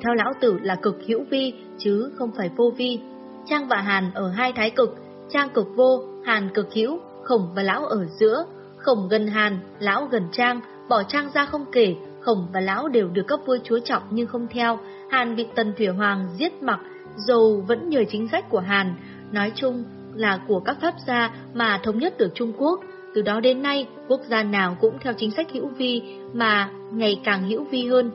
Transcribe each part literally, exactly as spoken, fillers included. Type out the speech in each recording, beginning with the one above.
theo lão tử là cực hữu vi, chứ không phải vô vi. Trang và Hàn ở hai thái cực, Trang cực vô, Hàn cực hữu, Khổng và Lão ở giữa. Khổng gần Hàn, Lão gần Trang, bỏ Trang ra không kể, Khổng và Lão đều được các vua chúa trọng nhưng không theo. Hàn bị Tần Thủy Hoàng giết mặc, dầu vẫn nhờ chính sách của Hàn, nói chung là của các pháp gia mà thống nhất được Trung Quốc. Từ đó đến nay, quốc gia nào cũng theo chính sách hữu vi mà ngày càng hữu vi hơn.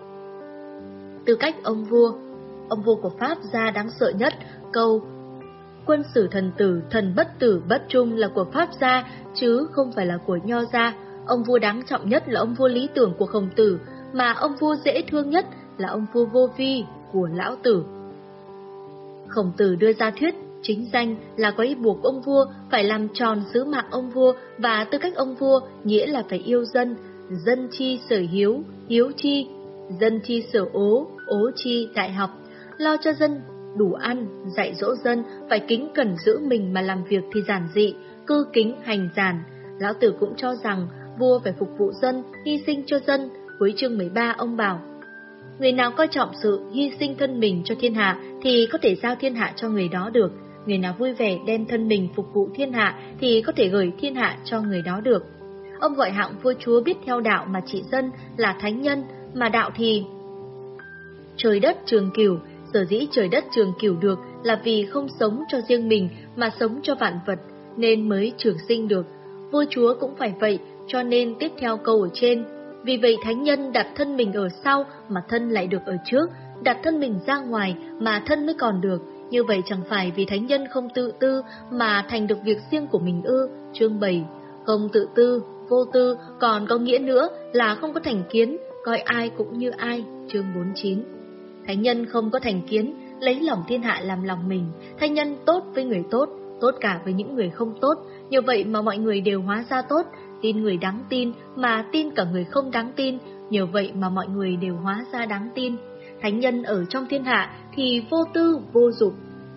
Tư cách ông vua, ông vua của Pháp gia đáng sợ nhất, câu quân sử thần tử, thần bất tử bất trung là của Pháp gia, chứ không phải là của Nho gia. Ông vua đáng trọng nhất là ông vua lý tưởng của Khổng Tử, mà ông vua dễ thương nhất là ông vua vô vi của Lão Tử. Khổng Tử đưa ra thuyết chính danh là có ý buộc ông vua phải làm tròn sứ mạng ông vua, và tư cách ông vua nghĩa là phải yêu dân, dân chi sở hiếu, hiếu chi, dân chi sở ố, ố chi đại học, lo cho dân đủ ăn, dạy dỗ dân, phải kính cẩn giữ mình mà làm việc thì giản dị, cư kính hành giản. Lão Tử cũng cho rằng vua phải phục vụ dân, hy sinh cho dân. Cuối chương mười ba ông bảo: người nào coi trọng sự hy sinh thân mình cho thiên hạ thì có thể giao thiên hạ cho người đó được. Người nào vui vẻ đem thân mình phục vụ thiên hạ thì có thể gửi thiên hạ cho người đó được. Ông gọi hạng vua chúa biết theo đạo mà trị dân là thánh nhân, mà đạo thì trời đất trường cửu. Sở dĩ trời đất trường cửu được là vì không sống cho riêng mình mà sống cho vạn vật, nên mới trường sinh được. Vua chúa cũng phải vậy, cho nên tiếp theo câu ở trên: vì vậy thánh nhân đặt thân mình ở sau mà thân lại được ở trước, đặt thân mình ra ngoài mà thân mới còn được. Như vậy chẳng phải vì thánh nhân không tự tư mà thành được việc riêng của mình ư? Chương bảy. Không tự tư, vô tư còn có nghĩa nữa là không có thành kiến, coi ai cũng như ai. Chương bốn mươi chín. Thánh nhân không có thành kiến, lấy lòng thiên hạ làm lòng mình. Thánh nhân tốt với người tốt, tốt cả với những người không tốt. Như vậy mà mọi người đều hóa ra tốt, tin người đáng tin mà tin cả người không đáng tin. Nhờ vậy mà mọi người đều hóa ra đáng tin. Thánh nhân ở trong thiên hạ thì vô tư, vô dụng.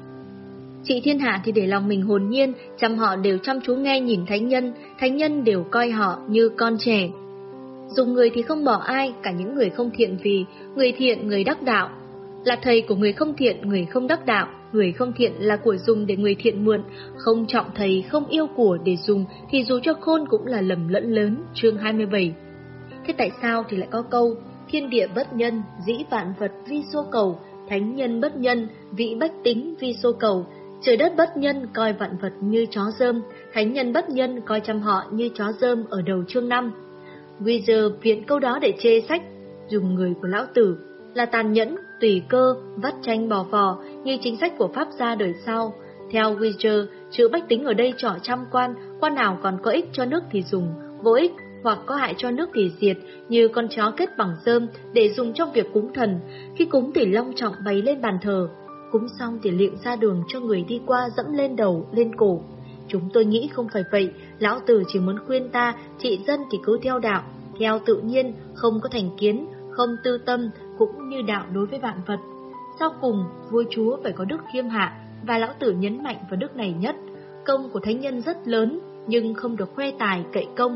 Trị thiên hạ thì để lòng mình hồn nhiên, chăm họ đều chăm chú nghe nhìn thánh nhân. Thánh nhân đều coi họ như con trẻ. Dùng người thì không bỏ ai, cả những người không thiện, vì người thiện, người đắc đạo là thầy của người không thiện, người không đắc đạo. Người không thiện là của dùng để người thiện mượn, không trọng thầy, không yêu của để dùng thì dù cho khôn cũng là lầm lẫn lớn. Chương hai mươi bảy. Thế tại sao thì lại có câu thiên địa bất nhân, dĩ vạn vật vi xô cầu, thánh nhân bất nhân, vị bách tính vi xô cầu. Trời đất bất nhân coi vạn vật như chó dơm, thánh nhân bất nhân coi trăm họ như chó dơm ở đầu chương năm. Wieser viện câu đó để chê sách dùng người của Lão Tử là tàn nhẫn, tùy cơ, vắt tranh bò vò như chính sách của Pháp gia đời sau. Theo Wieser, chữ bách tính ở đây trỏ trăm quan, quan nào còn có ích cho nước thì dùng, vô ích hoặc có hại cho nước thì diệt, như con chó kết bằng rơm để dùng trong việc cúng thần. Khi cúng thì long trọng bày lên bàn thờ, cúng xong thì liệng ra đường cho người đi qua dẫm lên đầu, lên cổ. Chúng tôi nghĩ không phải vậy, Lão Tử chỉ muốn khuyên ta trị dân thì cứ theo đạo, theo tự nhiên, không có thành kiến, không tư tâm, cũng như đạo đối với vạn vật. Sau cùng, vua chúa phải có đức khiêm hạ, và Lão Tử nhấn mạnh vào đức này nhất. Công của thánh nhân rất lớn, nhưng không được khoe tài cậy công.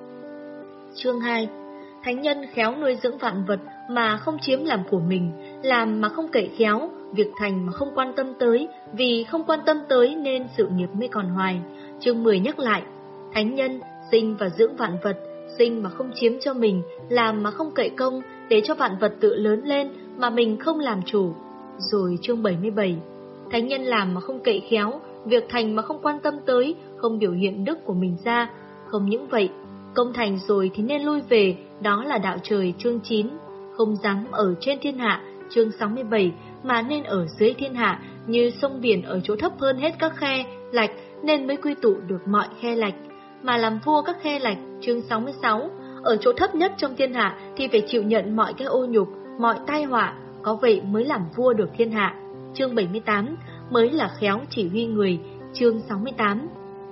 Chương hai. Thánh nhân khéo nuôi dưỡng vạn vật mà không chiếm làm của mình, làm mà không cậy khéo, việc thành mà không quan tâm tới, vì không quan tâm tới nên sự nghiệp mới còn hoài. Chương mười nhắc lại, thánh nhân sinh và dưỡng vạn vật, sinh mà không chiếm cho mình, làm mà không cậy công, để cho vạn vật tự lớn lên mà mình không làm chủ. Rồi chương bảy mươi bảy, thánh nhân làm mà không cậy khéo, việc thành mà không quan tâm tới, không biểu hiện đức của mình ra. Không những vậy, công thành rồi thì nên lui về, đó là đạo trời. Chương chín, không dám ở trên thiên hạ. Chương sáu mươi bảy, mà nên ở dưới thiên hạ, như sông biển ở chỗ thấp hơn hết các khe lạch nên mới quy tụ được mọi khe lạch, mà làm vua các khe lạch. Chương sáu mươi sáu, ở chỗ thấp nhất trong thiên hạ thì phải chịu nhận mọi cái ô nhục, mọi tai họa, có vậy mới làm vua được thiên hạ. Chương bảy mươi tám, mới là khéo chỉ huy người. Chương sáu mươi tám,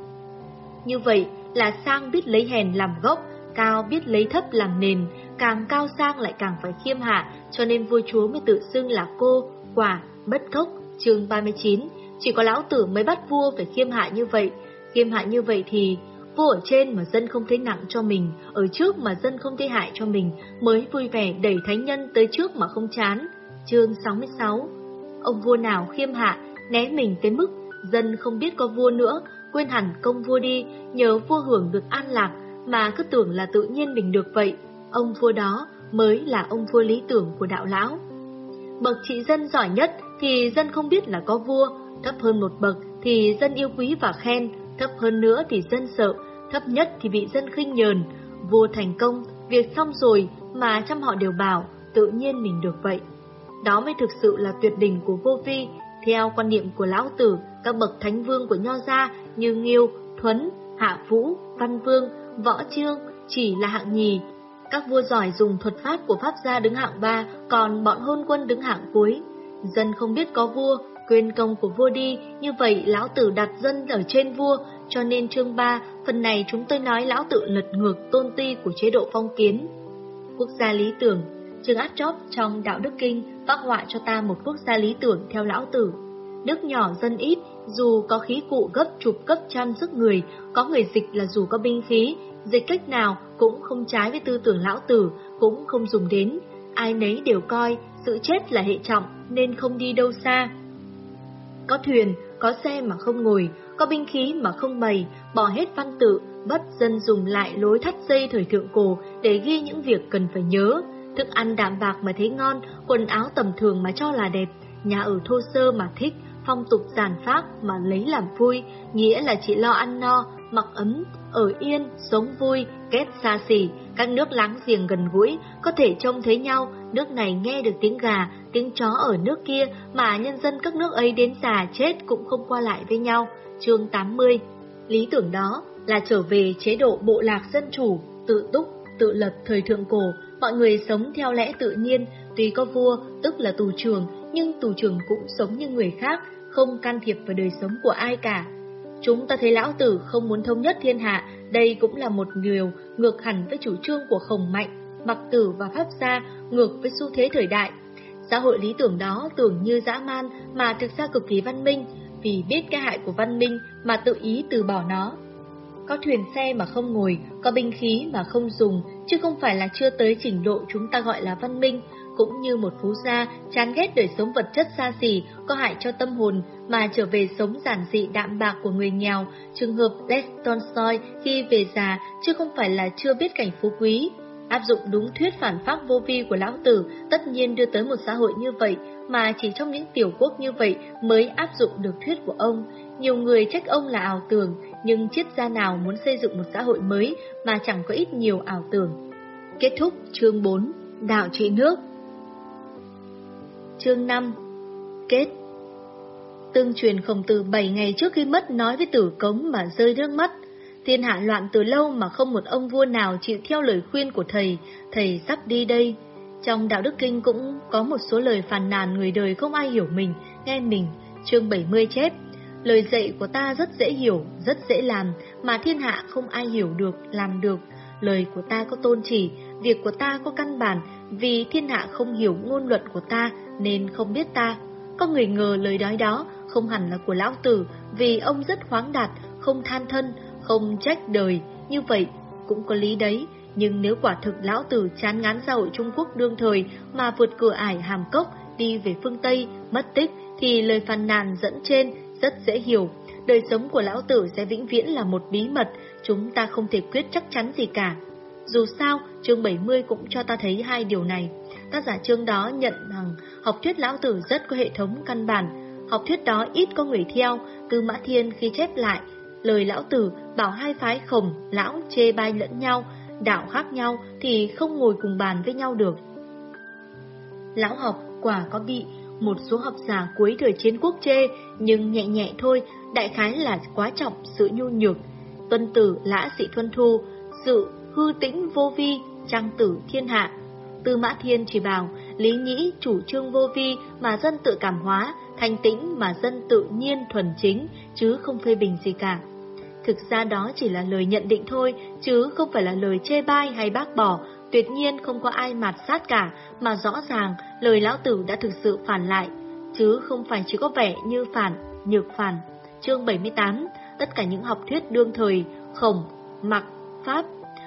như vậy là sang biết lấy hèn làm gốc, cao biết lấy thấp làm nền, càng cao sang lại càng phải khiêm hạ, cho nên vua chúa mới tự xưng là cô, quả, bất cốc. Chương ba mươi chín, chỉ có Lão Tử mới bắt vua phải khiêm hạ như vậy. Khiêm hạ như vậy thì vua ở trên mà dân không thấy nặng cho mình, ở trước mà dân không thấy hại cho mình, mới vui vẻ đẩy thánh nhân tới trước mà không chán. Chương sáu mươi sáu. Ông vua nào khiêm hạ, né mình tới mức dân không biết có vua nữa, quên hẳn công vua đi, nhớ vua hưởng được an lạc, mà cứ tưởng là tự nhiên mình được vậy. Ông vua đó mới là ông vua lý tưởng của đạo lão. Bậc trị dân giỏi nhất thì dân không biết là có vua, thấp hơn một bậc thì dân yêu quý và khen, thấp hơn nữa thì dân sợ, thấp nhất thì bị dân khinh nhờn. Vua thành công, việc xong rồi mà trăm họ đều bảo tự nhiên mình được vậy. Đó mới thực sự là tuyệt đỉnh của vô vi. Theo quan niệm của Lão Tử, các bậc thánh vương của Nho gia như Nghiêu, Thuấn, Hạ Vũ, Văn Vương, Võ Chương chỉ là hạng nhì. Các vua giỏi dùng thuật pháp của Pháp gia đứng hạng ba, còn bọn hôn quân đứng hạng cuối. Dân không biết có vua, quên công của vua đi, như vậy Lão Tử đặt dân ở trên vua, cho nên chương ba, phần này chúng tôi nói Lão Tử lật ngược tôn ti của chế độ phong kiến. Quốc gia lý tưởng. Trương Áp Chóp trong Đạo Đức Kinh phác họa cho ta một quốc gia lý tưởng theo Lão Tử. Nước nhỏ dân ít, dù có khí cụ gấp chục gấp trăm sức người, có người dịch là dù có binh khí, dịch cách nào cũng không trái với tư tưởng Lão Tử, cũng không dùng đến. Ai nấy đều coi sự chết là hệ trọng nên không đi đâu xa. Có thuyền, có xe mà không ngồi, có binh khí mà không bày, bỏ hết văn tự, bắt dân dùng lại lối thắt dây thời thượng cổ để ghi những việc cần phải nhớ. Thức ăn đạm bạc mà thấy ngon, quần áo tầm thường mà cho là đẹp, nhà ở thô sơ mà thích, phong tục giản phác mà lấy làm vui, nghĩa là chỉ lo ăn no, mặc ấm, ở yên, sống vui, kết xa xỉ, các nước láng giềng gần gũi, có thể trông thấy nhau, nước này nghe được tiếng gà, tiếng chó ở nước kia, mà nhân dân các nước ấy đến già chết cũng không qua lại với nhau. Chương tám mươi. Lý tưởng đó là trở về chế độ bộ lạc dân chủ, tự túc, tự lập thời thượng cổ, mọi người sống theo lẽ tự nhiên, tuy có vua, tức là tù trưởng, nhưng tù trưởng cũng sống như người khác, không can thiệp vào đời sống của ai cả. Chúng ta thấy Lão Tử không muốn thống nhất thiên hạ, đây cũng là một điều ngược hẳn với chủ trương của Khổng Mạnh, Mặc Tử và Pháp gia, ngược với xu thế thời đại. Xã hội lý tưởng đó tưởng như dã man mà thực ra cực kỳ văn minh, vì biết cái hại của văn minh mà tự ý từ bỏ nó. Có thuyền xe mà không ngồi, có binh khí mà không dùng, chứ không phải là chưa tới trình độ chúng ta gọi là văn minh. Cũng như một phú gia chán ghét đời sống vật chất xa xỉ, có hại cho tâm hồn, mà trở về sống giản dị đạm bạc của người nghèo. Trường hợp Lev Tolstoy khi về già, chứ không phải là chưa biết cảnh phú quý. Áp dụng đúng thuyết phản phác vô vi của Lão Tử, tất nhiên đưa tới một xã hội như vậy, mà chỉ trong những tiểu quốc như vậy mới áp dụng được thuyết của ông. Nhiều người trách ông là ảo tưởng, nhưng triết gia nào muốn xây dựng một xã hội mới mà chẳng có ít nhiều ảo tưởng. Kết thúc chương bốn. Đạo trị nước. Chương năm. Kết. Tương truyền Khổng Tử bảy ngày trước khi mất nói với Tử Cống mà rơi nước mắt. Thiên hạ loạn từ lâu mà không một ông vua nào chịu theo lời khuyên của thầy, thầy sắp đi đây. Trong Đạo Đức Kinh cũng có một số lời phàn nàn người đời không ai hiểu mình, nghe mình. Chương bảy mươi chép: lời dạy của ta rất dễ hiểu, rất dễ làm, mà thiên hạ không ai hiểu được, làm được. Lời của ta có tôn chỉ, việc của ta có căn bản, vì thiên hạ không hiểu ngôn luận của ta nên không biết ta. Có người ngờ lời nói đó không hẳn là của Lão Tử, vì ông rất khoáng đạt, không than thân, không trách đời, như vậy cũng có lý đấy. Nhưng nếu quả thực Lão Tử chán ngán xã hội Trung Quốc đương thời mà vượt cửa ải Hàm Cốc đi về phương Tây, mất tích, thì lời phàn nàn dẫn trên rất dễ hiểu. Đời sống của Lão Tử sẽ vĩnh viễn là một bí mật, chúng ta không thể quyết chắc chắn gì cả. Dù sao, chương bảy mươi cũng cho ta thấy hai điều này. Tác giả chương đó nhận rằng học thuyết Lão Tử rất có hệ thống căn bản. Học thuyết đó ít có người theo. Tư Mã Thiên khi chép lại lời Lão Tử bảo hai phái Khổng, Lão chê bai lẫn nhau, đạo khác nhau thì không ngồi cùng bàn với nhau được. Lão học quả có bị một số học giả cuối thời Chiến Quốc chê, nhưng nhẹ nhẹ thôi, đại khái là quá trọng sự nhu nhược. Tuân Tử, Lã Sĩ Thuân Thu, sự hư tĩnh vô vi, trang tử thiên hạ. Tư Mã Thiên chỉ bảo lý nhĩ chủ trương vô vi mà dân tự cảm hóa, thanh tĩnh mà dân tự nhiên thuần chính, chứ không phê bình gì cả. Thực ra đó chỉ là lời nhận định thôi, chứ không phải là lời chê bai hay bác bỏ. Tuyệt nhiên không có ai mạt sát cả, mà rõ ràng lời Lão Tử đã thực sự phản lại, chứ không phải chỉ có vẻ như phản, nhược phản. Chương bảy mươi tám. Tất cả những học thuyết đương thời Khổng, Mặc, Pháp,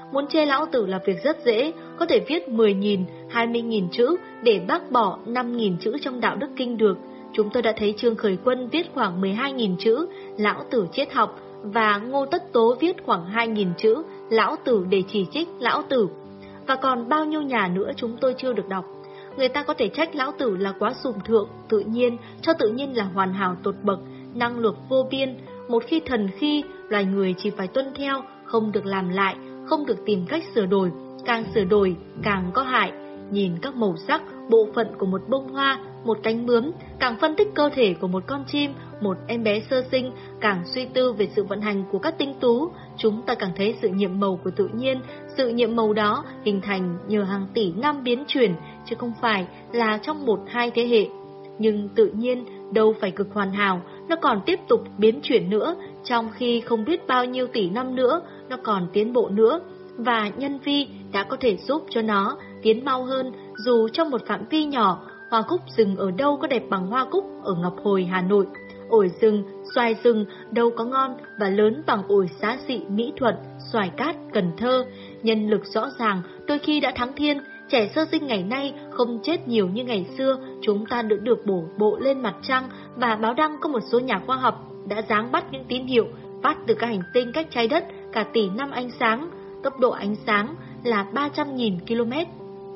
muốn chê lão tử là việc rất dễ, có thể viết mười nghìn, hai mươi nghìn chữ để bác bỏ năm nghìn chữ trong đạo đức kinh được. Chúng tôi đã thấy Trương Khởi Quân viết khoảng mười hai nghìn chữ, lão tử triết học, và Ngô Tất Tố viết khoảng hai nghìn chữ, lão tử để chỉ trích lão tử. Và còn bao nhiêu nhà nữa chúng tôi chưa được đọc. Người ta có thể trách lão tử là quá sùng thượng, tự nhiên, cho tự nhiên là hoàn hảo tột bậc, năng lực vô biên. Một khi thần khi, loài người chỉ phải tuân theo, không được làm lại, không được tìm cách sửa đổi, càng sửa đổi càng có hại. Nhìn các màu sắc, bộ phận của một bông hoa, một cánh bướm, càng phân tích cơ thể của một con chim, một em bé sơ sinh, càng suy tư về sự vận hành của các tinh tú, chúng ta càng thấy sự nhiệm màu của tự nhiên. Sự nhiệm màu đó hình thành nhờ hàng tỷ năm biến chuyển, chứ không phải là trong một hai thế hệ. Nhưng tự nhiên đâu phải cực hoàn hảo, nó còn tiếp tục biến chuyển nữa, trong khi không biết bao nhiêu tỷ năm nữa, nó còn tiến bộ nữa. Và nhân vi đã có thể giúp cho nó tiến mau hơn, dù trong một phạm vi nhỏ. Hoa cúc rừng ở đâu có đẹp bằng hoa cúc ở Ngọc Hồi, Hà Nội. Ổi rừng, xoài rừng đâu có ngon và lớn bằng ổi Xá Xị, Mỹ Thuận, xoài cát, Cần Thơ. Nhân lực rõ ràng đôi khi đã thắng thiên. Trẻ sơ sinh ngày nay không chết nhiều như ngày xưa. Chúng ta được được bổ bộ lên mặt trăng, và báo đăng có một số nhà khoa học đã giáng bắt những tín hiệu phát từ các hành tinh cách trái đất cả tỷ năm ánh sáng. Tốc độ ánh sáng là ba trăm nghìn ki lô mét.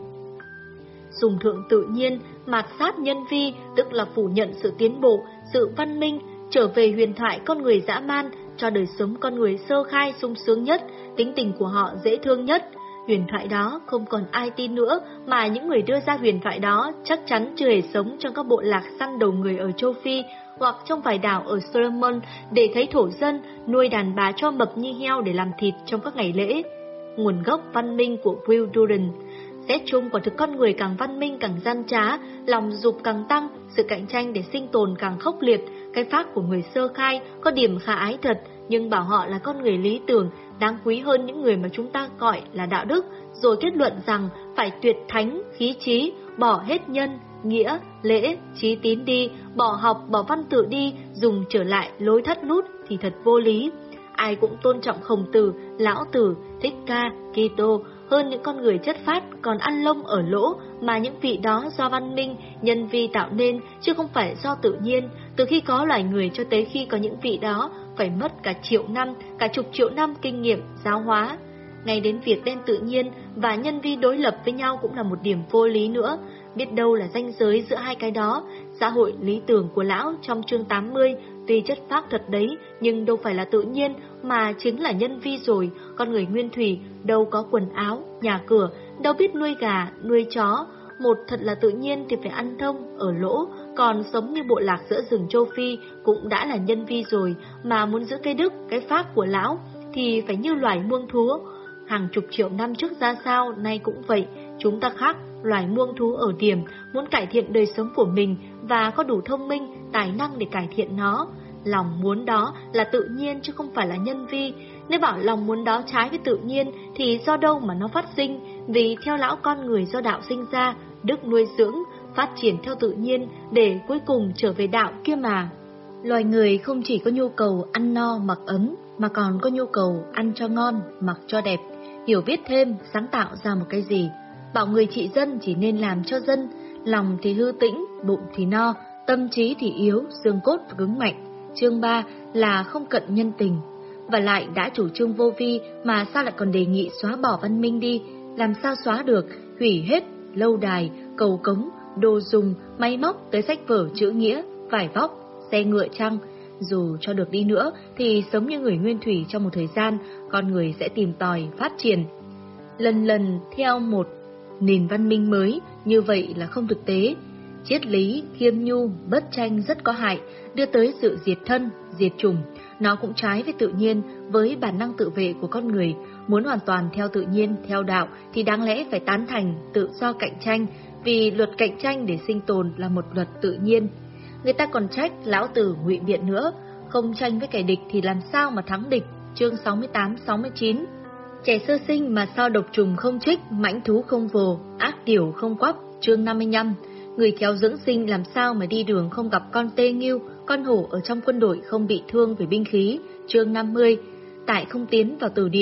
Sùng thượng tự nhiên, mạt sát nhân vi, tức là phủ nhận sự tiến bộ, sự văn minh, trở về huyền thoại con người dã man, cho đời sống con người sơ khai sung sướng nhất, tính tình của họ dễ thương nhất. Huyền thoại đó không còn ai tin nữa, mà những người đưa ra huyền thoại đó chắc chắn chưa hề sống trong các bộ lạc săn đầu người ở châu Phi, hoặc trong vài đảo ở Solomon để thấy thổ dân nuôi đàn bà cho mập như heo để làm thịt trong các ngày lễ. Nguồn gốc văn minh của Will Durant. Xét chung, quả thực con người càng văn minh càng gian trá, lòng dục càng tăng, sự cạnh tranh để sinh tồn càng khốc liệt. Cái phác của người sơ khai có điểm khả ái thật, nhưng bảo họ là con người lý tưởng, đáng quý hơn những người mà chúng ta gọi là đạo đức, rồi kết luận rằng phải tuyệt thánh, khí trí, bỏ hết nhân, nghĩa, lễ, trí tín đi, bỏ học, bỏ văn tự đi, dùng trở lại lối thắt nút thì thật vô lý. Ai cũng tôn trọng Khổng Tử, Lão Tử, Thích Ca, Kitô hơn những con người chất phát còn ăn lông ở lỗ, mà những vị đó do văn minh, nhân vi tạo nên, chứ không phải do tự nhiên. Từ khi có loài người cho tới khi có những vị đó, phải mất cả triệu năm, cả chục triệu năm kinh nghiệm, giáo hóa. Ngay đến việc đem tự nhiên và nhân vi đối lập với nhau cũng là một điểm vô lý nữa. Biết đâu là ranh giới giữa hai cái đó. Xã hội lý tưởng của lão trong chương tám mươi tuy chất phác thật đấy, nhưng đâu phải là tự nhiên, mà chính là nhân vi rồi. Con người nguyên thủy đâu có quần áo, nhà cửa, đâu biết nuôi gà, nuôi chó. Một thật là tự nhiên thì phải ăn thông, ở lỗ, còn sống như bộ lạc giữa rừng châu Phi cũng đã là nhân vi rồi, mà muốn giữ cái đức, cái phác của lão thì phải như loài muông thú. Hàng chục triệu năm trước ra sao, nay cũng vậy. Chúng ta khác loài muông thú ở điểm muốn cải thiện đời sống của mình và có đủ thông minh, tài năng để cải thiện nó. Lòng muốn đó là tự nhiên chứ không phải là nhân vi. Nếu bảo lòng muốn đó trái với tự nhiên thì do đâu mà nó phát sinh? Vì theo lão, con người do đạo sinh ra, đức nuôi dưỡng, phát triển theo tự nhiên để cuối cùng trở về đạo kia mà. Loài người không chỉ có nhu cầu ăn no mặc ấm, mà còn có nhu cầu ăn cho ngon, mặc cho đẹp, hiểu biết thêm, sáng tạo ra một cái gì. Bảo người trị dân chỉ nên làm cho dân, lòng thì hư tĩnh, bụng thì no, tâm trí thì yếu, xương cốt cứng mạnh. Chương ba là không cận nhân tình. Và lại đã chủ trương vô vi mà sao lại còn đề nghị xóa bỏ văn minh đi? Làm sao xóa được? Hủy hết lâu đài, cầu cống, đồ dùng, máy móc tới sách vở chữ nghĩa, vải vóc, xe ngựa chăng? Dù cho được đi nữa thì sống như người nguyên thủy trong một thời gian, con người sẽ tìm tòi, phát triển lần lần theo một nền văn minh mới, như vậy là không thực tế. Triết lý, khiêm nhu, bất tranh rất có hại, đưa tới sự diệt thân, diệt chủng. Nó cũng trái với tự nhiên, với bản năng tự vệ của con người. Muốn hoàn toàn theo tự nhiên, theo đạo thì đáng lẽ phải tán thành tự do cạnh tranh, vì luật cạnh tranh để sinh tồn là một luật tự nhiên. Người ta còn trách Lão Tử ngụy biện nữa, không tranh với kẻ địch thì làm sao mà thắng địch. Chương sáu mươi tám sáu mươi chín. Trẻ sơ sinh mà sao độc trùng không trích, mãnh thú không vồ, ác điểu không quắp. Chương năm mươi lăm. Người khéo dưỡng sinh làm sao mà đi đường không gặp con tê nghiêu, con hổ ở trong quân đội không bị thương về binh khí. Chương năm mươi. Tại không tiến vào từ địa,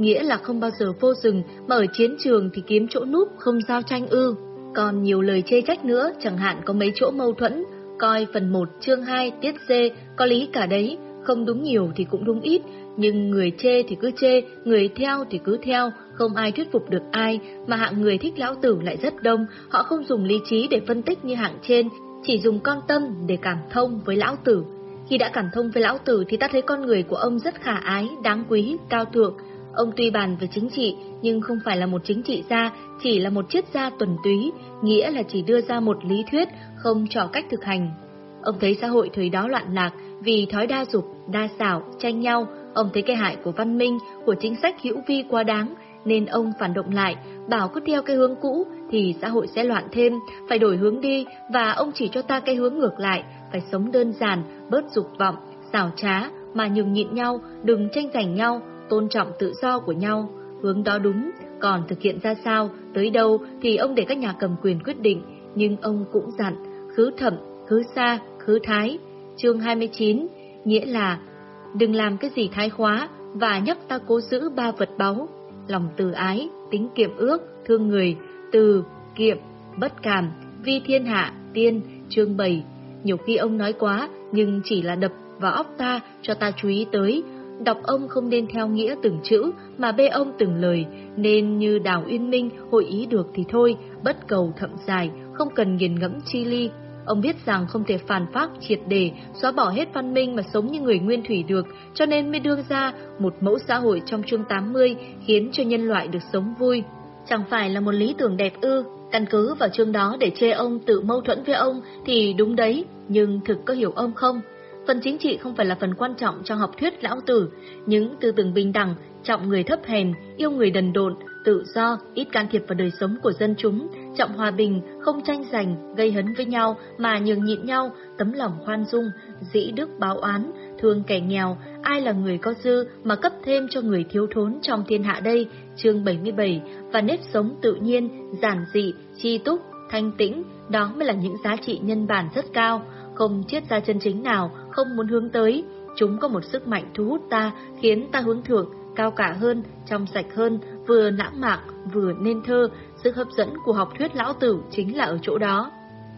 nghĩa là không bao giờ vô rừng, mà ở chiến trường thì kiếm chỗ núp không giao tranh ư. Còn nhiều lời chê trách nữa, chẳng hạn có mấy chỗ mâu thuẫn, coi phần một chương hai tiết C có lý cả đấy, không đúng nhiều thì cũng đúng ít, nhưng người chê thì cứ chê, người theo thì cứ theo, không ai thuyết phục được ai, mà hạng người thích lão tử lại rất đông, họ không dùng lý trí để phân tích như hạng trên, chỉ dùng con tâm để cảm thông với lão tử. Khi đã cảm thông với lão tử thì ta thấy con người của ông rất khả ái, đáng quý, cao thượng. Ông tuy bàn về chính trị, nhưng không phải là một chính trị gia, chỉ là một triết gia tuần túy, nghĩa là chỉ đưa ra một lý thuyết, không trò cách thực hành. Ông thấy xã hội thời đó loạn lạc, vì thói đa dục, đa xảo, tranh nhau. Ông thấy cái hại của văn minh, của chính sách hữu vi quá đáng, nên ông phản động lại, bảo cứ theo cái hướng cũ thì xã hội sẽ loạn thêm, phải đổi hướng đi, và ông chỉ cho ta cái hướng ngược lại, phải sống đơn giản, bớt dục vọng, xảo trá, mà nhường nhịn nhau, đừng tranh giành nhau, tôn trọng tự do của nhau. Hướng đó đúng, còn thực hiện ra sao, tới đâu thì ông để các nhà cầm quyền quyết định, nhưng ông cũng dặn, khứ thẩm, khứ xa, khứ thái. Chương hai mươi chín, nghĩa là đừng làm cái gì thái khóa, và nhắc ta cố giữ ba vật báu: lòng từ ái, tính kiệm ước, thương người, từ, kiệm, bất cảm, vi thiên hạ, tiên. Chương bảy. Nhiều khi ông nói quá, nhưng chỉ là đập vào óc ta, cho ta chú ý tới. Đọc ông không nên theo nghĩa từng chữ, mà bê ông từng lời, nên như Đào Uyên Minh hội ý được thì thôi, bất cầu thậm dài, không cần nghiền ngẫm chi ly. Ông biết rằng không thể phản phác triệt để, xóa bỏ hết văn minh mà sống như người nguyên thủy được, cho nên mới đưa ra một mẫu xã hội trong chương tám mươi, khiến cho nhân loại được sống vui. Chẳng phải là một lý tưởng đẹp ư? Căn cứ vào chương đó để chê ông tự mâu thuẫn với ông thì đúng đấy, nhưng thực có hiểu ông không? Phần chính trị không phải là phần quan trọng trong học thuyết lão tử. Những tư tưởng bình đẳng, trọng người thấp hèn, yêu người đần độn, tự do, ít can thiệp vào đời sống của dân chúng, trọng hòa bình, không tranh giành, gây hấn với nhau mà nhường nhịn nhau, tấm lòng khoan dung, dĩ đức báo oán, thương kẻ nghèo, ai là người có dư mà cấp thêm cho người thiếu thốn trong thiên hạ đây. Chương bảy mươi bảy. Và nếp sống tự nhiên, giản dị, chi túc, thanh tĩnh, đó mới là những giá trị nhân bản rất cao. Không triết gia chân chính nào không muốn hướng tới. Chúng có một sức mạnh thu hút ta, khiến ta hướng thượng, cao cả hơn, trong sạch hơn, vừa lãng mạn, vừa nên thơ. Sức hấp dẫn của học thuyết lão tử chính là ở chỗ đó.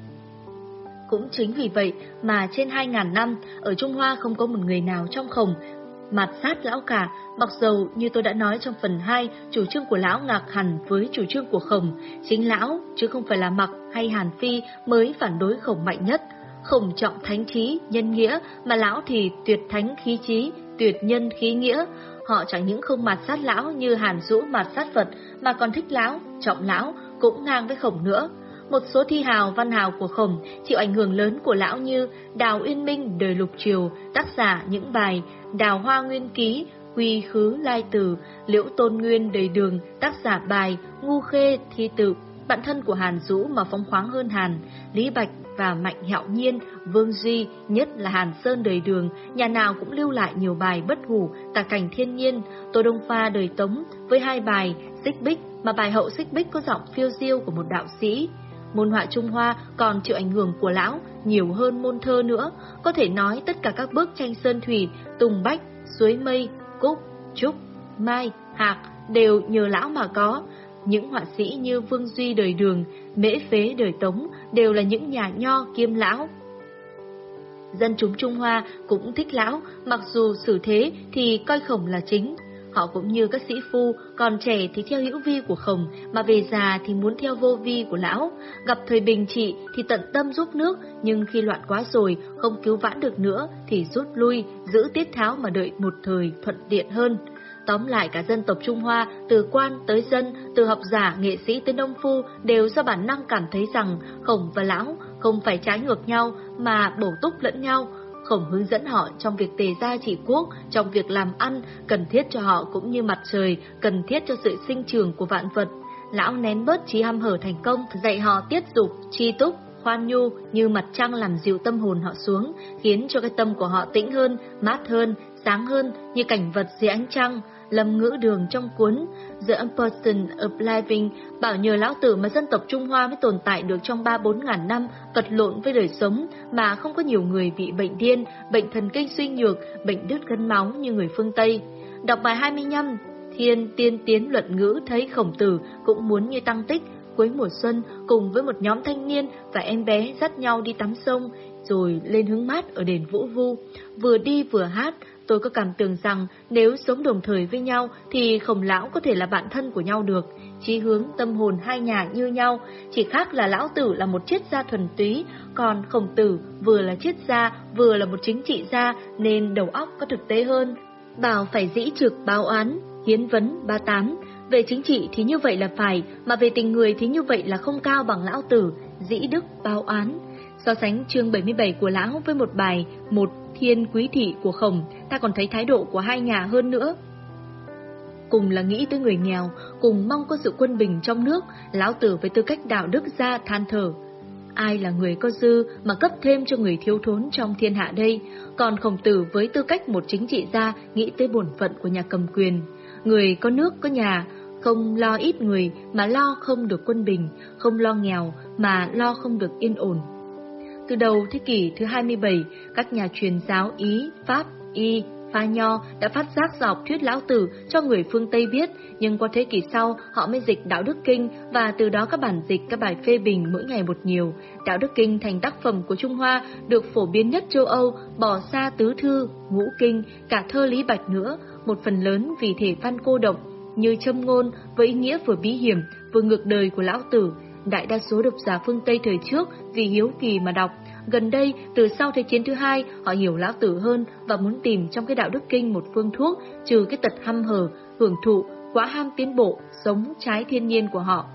Cũng chính vì vậy mà trên hai ngàn năm, ở Trung Hoa không có một người nào trong Khổng mạt sát lão cả, mặc dầu như tôi đã nói trong phần hai, chủ trương của lão ngạc hẳn với chủ trương của Khổng. Chính lão, chứ không phải là Mặc hay Hàn Phi mới phản đối Khổng mạnh nhất. Khổng trọng thánh trí, nhân nghĩa, mà lão thì tuyệt thánh khí trí, tuyệt nhân khí nghĩa. Họ chẳng những không mạt sát lão như Hàn Dũ mạt sát Phật, mà còn thích lão, trọng lão, cũng ngang với Khổng nữa. Một số thi hào văn hào của Khổng chịu ảnh hưởng lớn của lão như Đào Uyên Minh đời Lục Triều, tác giả những bài Đào Hoa Nguyên Ký, Quy Khứ Lai Từ, Liễu Tôn Nguyên đời Đường, tác giả bài Ngu Khê Thi Tự. Bạn thân của Hàn Dũ mà phóng khoáng hơn Hàn, Lý Bạch và Mạnh Hạo Nhiên, Vương Duy, nhất là Hàn Sơn đời Đường, nhà nào cũng lưu lại nhiều bài bất hủ, tả cảnh thiên nhiên. Tô Đông Pha đời Tống với hai bài Xích Bích, mà bài Hậu Xích Bích có giọng phiêu diêu của một đạo sĩ. Môn họa Trung Hoa còn chịu ảnh hưởng của lão nhiều hơn môn thơ nữa. Có thể nói tất cả các bức tranh sơn thủy, tùng bách, suối mây, cúc, trúc, mai, hạc đều nhờ lão mà có. Những họa sĩ như Vương Duy đời Đường, Mễ Phế đời Tống đều là những nhà nho kiêm lão. Dân chúng Trung Hoa cũng thích lão, mặc dù xử thế thì coi Khổng là chính. Họ cũng như các sĩ phu, còn trẻ thì theo hữu vi của Khổng, mà về già thì muốn theo vô vi của lão. Gặp thời bình trị thì tận tâm giúp nước, nhưng khi loạn quá rồi, không cứu vãn được nữa thì rút lui, giữ tiết tháo mà đợi một thời thuận tiện hơn. Tóm lại cả dân tộc Trung Hoa, từ quan tới dân, từ học giả, nghệ sĩ tới nông phu, đều do bản năng cảm thấy rằng Khổng và lão không phải trái ngược nhau mà bổ túc lẫn nhau. Khổng hướng dẫn họ trong việc tề gia trị quốc, trong việc làm ăn, cần thiết cho họ cũng như mặt trời, cần thiết cho sự sinh trưởng của vạn vật. Lão nén bớt trí hăm hở thành công, dạy họ tiết dục, tri túc, khoan nhu như mặt trăng làm dịu tâm hồn họ xuống, khiến cho cái tâm của họ tĩnh hơn, mát hơn, sáng hơn như cảnh vật dưới ánh trăng. Lâm Ngữ Đường trong cuốn The Importance of Living bảo nhờ lão tử mà dân tộc Trung Hoa mới tồn tại được trong ba bốn ngàn năm, vật lộn với đời sống mà không có nhiều người bị bệnh điên, bệnh thần kinh suy nhược, bệnh đứt gân máu như người phương Tây. Đọc bài hai mươi lăm, Thiên tiên tiến luận ngữ thấy Khổng Tử cũng muốn như Tăng Tích, cuối mùa xuân cùng với một nhóm thanh niên và em bé dắt nhau đi tắm sông, rồi lên hứng mát ở đền Vũ Vu, vừa đi vừa hát. Tôi có cảm tưởng rằng nếu sống đồng thời với nhau thì Khổng lão có thể là bạn thân của nhau được. Chí hướng tâm hồn hai nhà như nhau, chỉ khác là Lão Tử là một triết gia thuần túy, còn Khổng Tử vừa là triết gia vừa là một chính trị gia nên đầu óc có thực tế hơn. Bảo phải dĩ trực báo oán, hiến vấn ba tám. Về chính trị thì như vậy là phải, mà về tình người thì như vậy là không cao bằng Lão Tử, dĩ đức báo oán. So sánh chương bảy mươi bảy của Lão với một bài Một Thiên Quý Thị của Khổng, ta còn thấy thái độ của hai nhà hơn nữa. Cùng là nghĩ tới người nghèo, cùng mong có sự quân bình trong nước, Lão Tử với tư cách đạo đức gia than thở: ai là người có dư mà cấp thêm cho người thiếu thốn trong thiên hạ đây? Còn Khổng Tử với tư cách một chính trị gia nghĩ tới bổn phận của nhà cầm quyền. Người có nước có nhà, không lo ít người mà lo không được quân bình, không lo nghèo mà lo không được yên ổn. Từ đầu thế kỷ thứ hai mươi bảy, các nhà truyền giáo Ý, Pháp, Y, Pha Nho đã phát giác ra học thuyết Lão Tử cho người phương Tây biết, nhưng qua thế kỷ sau họ mới dịch Đạo Đức Kinh và từ đó các bản dịch các bài phê bình mỗi ngày một nhiều. Đạo Đức Kinh thành tác phẩm của Trung Hoa, được phổ biến nhất châu Âu, bỏ xa tứ thư, ngũ kinh, cả thơ Lý Bạch nữa, một phần lớn vì thể văn cô độc, như châm ngôn với ý nghĩa vừa bí hiểm vừa ngược đời của Lão Tử. Đại đa số độc giả phương Tây thời trước vì hiếu kỳ mà đọc. Gần đây, từ sau Thế chiến thứ hai, họ hiểu Lão Tử hơn và muốn tìm trong cái Đạo Đức Kinh một phương thuốc trừ cái tật hăm hở, hưởng thụ, quá ham tiến bộ, sống trái thiên nhiên của họ.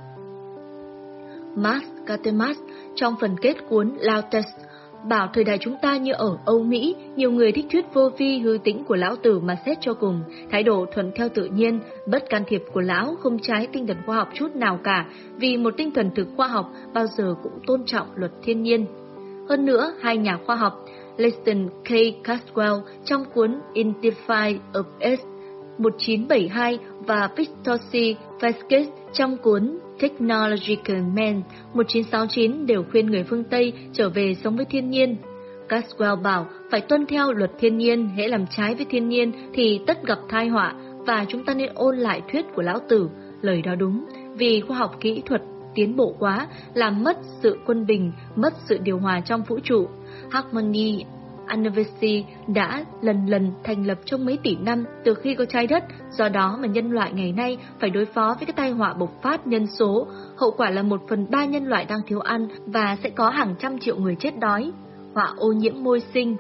Marx Catemas trong phần kết cuốn Lautes bảo thời đại chúng ta như ở Âu Mỹ, nhiều người thích thuyết vô vi hư tĩnh của Lão Tử mà xét cho cùng, thái độ thuận theo tự nhiên, bất can thiệp của Lão không trái tinh thần khoa học chút nào cả, vì một tinh thần thực khoa học bao giờ cũng tôn trọng luật thiên nhiên. Hơn nữa, hai nhà khoa học Leighton K. Caswell trong cuốn Intify of S một nghìn chín trăm bảy mươi hai và Victor C. Vasquez trong cuốn Technological Man một nghìn chín trăm sáu mươi chín đều khuyên người phương Tây trở về sống với thiên nhiên. Caswell bảo phải tuân theo luật thiên nhiên, hễ làm trái với thiên nhiên thì tất gặp tai họa, và chúng ta nên ôn lại thuyết của Lão Tử. Lời đó đúng, vì khoa học kỹ thuật tiến bộ quá, làm mất sự quân bình, mất sự điều hòa trong vũ trụ. Harmony University đã lần lần thành lập trong mấy tỷ năm từ khi có trái đất, do đó mà nhân loại ngày nay phải đối phó với cái tai họa bộc phát nhân số. Hậu quả là một phần ba nhân loại đang thiếu ăn và sẽ có hàng trăm triệu người chết đói. Họa ô nhiễm môi sinh,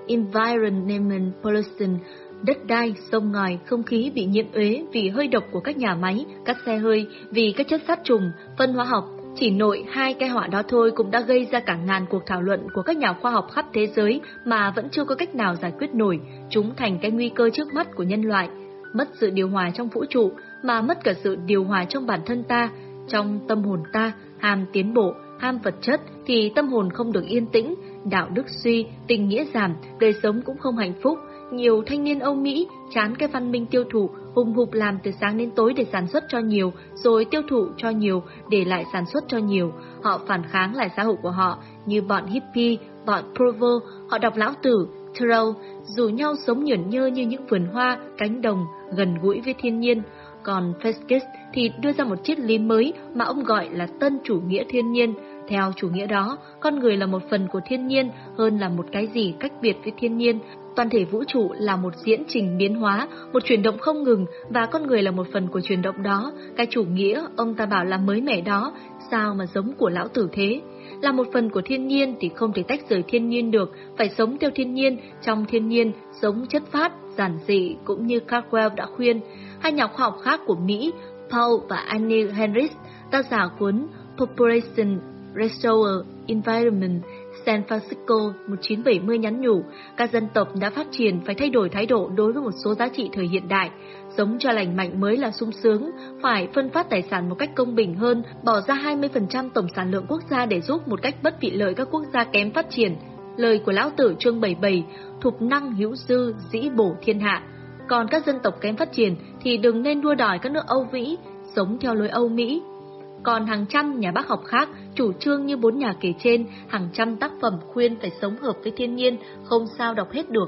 environment pollution, đất đai, sông ngòi, không khí bị nhiễm uế vì hơi độc của các nhà máy, các xe hơi, vì các chất sát trùng, phân hóa học. Chỉ nội hai cái họa đó thôi cũng đã gây ra cả ngàn cuộc thảo luận của các nhà khoa học khắp thế giới mà vẫn chưa có cách nào giải quyết nổi. Chúng thành cái nguy cơ trước mắt của nhân loại. Mất sự điều hòa trong vũ trụ mà mất cả sự điều hòa trong bản thân ta. Trong tâm hồn ta, ham tiến bộ, ham vật chất thì tâm hồn không được yên tĩnh, đạo đức suy, tình nghĩa giảm, đời sống cũng không hạnh phúc. Nhiều thanh niên Âu Mỹ chán cái văn minh tiêu thụ, hùng hục làm từ sáng đến tối để sản xuất cho nhiều, rồi tiêu thụ cho nhiều để lại sản xuất cho nhiều. Họ phản kháng lại xã hội của họ, như bọn hippie, bọn Provo. Họ đọc Lão Tử, Thoreau, rủ nhau sống nhởn nhơ như những vườn hoa, cánh đồng, gần gũi với thiên nhiên. Còn Vasquez thì đưa ra một triết lý mới mà ông gọi là tân chủ nghĩa thiên nhiên. Theo chủ nghĩa đó, con người là một phần của thiên nhiên hơn là một cái gì cách biệt với thiên nhiên. Toàn thể vũ trụ là một diễn trình biến hóa, một chuyển động không ngừng, và con người là một phần của chuyển động đó. Cái chủ nghĩa ông ta bảo là mới mẻ đó, sao mà giống của Lão Tử thế? Là một phần của thiên nhiên thì không thể tách rời thiên nhiên được, phải sống theo thiên nhiên, trong thiên nhiên, sống chất phát, giản dị, cũng như Caswell đã khuyên. Hai nhà khoa học khác của Mỹ, Paul và Annie Henrich, tác giả cuốn Population Restore Environment, San Francisco một nghìn chín trăm bảy mươi nhắn nhủ, các dân tộc đã phát triển phải thay đổi thái độ đối với một số giá trị thời hiện đại. Sống cho lành mạnh mới là sung sướng, phải phân phát tài sản một cách công bình hơn, bỏ ra hai mươi phần trăm tổng sản lượng quốc gia để giúp một cách bất vị lợi các quốc gia kém phát triển. Lời của Lão Tử chương bảy mươi bảy, thục năng hữu dư, dĩ bổ thiên hạ. Còn các dân tộc kém phát triển thì đừng nên đua đòi các nước Âu Mỹ, sống theo lối Âu Mỹ. Còn hàng trăm nhà bác học khác chủ trương như bốn nhà kể trên, hàng trăm tác phẩm khuyên phải sống hợp với thiên nhiên, không sao đọc hết được.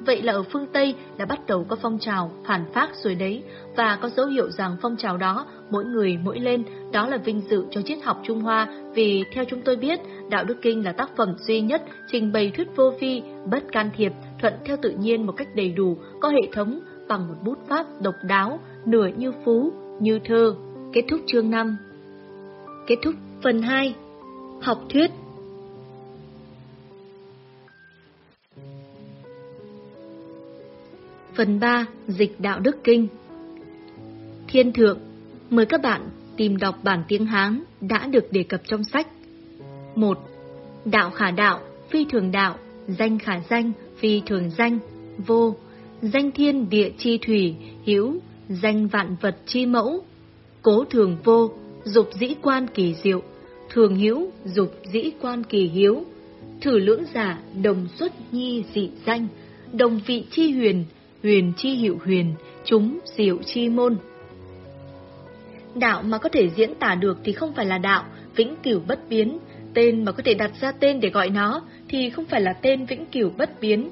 vậy là ở phương Tây đã bắt đầu có phong trào phản phác rồi đấy, và có dấu hiệu rằng phong trào đó mỗi người mỗi lên, đó là vinh dự cho triết học Trung Hoa, vì theo chúng tôi biết, Đạo Đức Kinh là tác phẩm duy nhất trình bày thuyết vô vi, bất can thiệp, thuận theo tự nhiên một cách đầy đủ, có hệ thống, bằng một bút pháp độc đáo, nửa như phú, như thơ. Kết thúc chương năm. Kết thúc phần hai. Học thuyết. Phần ba. Dịch Đạo Đức Kinh. Thiên thượng, mời các bạn tìm đọc bản tiếng Hán đã được đề cập trong sách. một. Đạo khả đạo, phi thường đạo, danh khả danh, phi thường danh, vô. Danh thiên địa chi thủy, hữu, danh vạn vật chi mẫu. Cố thường vô, dục dĩ quan kỳ diệu, thường hữu, dục dĩ quan kỳ hiếu. Thử lưỡng giả, đồng xuất nhi dị danh, đồng vị chi huyền, huyền chi hiệu huyền, chúng diệu chi môn. Đạo mà có thể diễn tả được thì không phải là đạo, vĩnh cửu bất biến. Tên mà có thể đặt ra tên để gọi nó thì không phải là tên vĩnh cửu bất biến.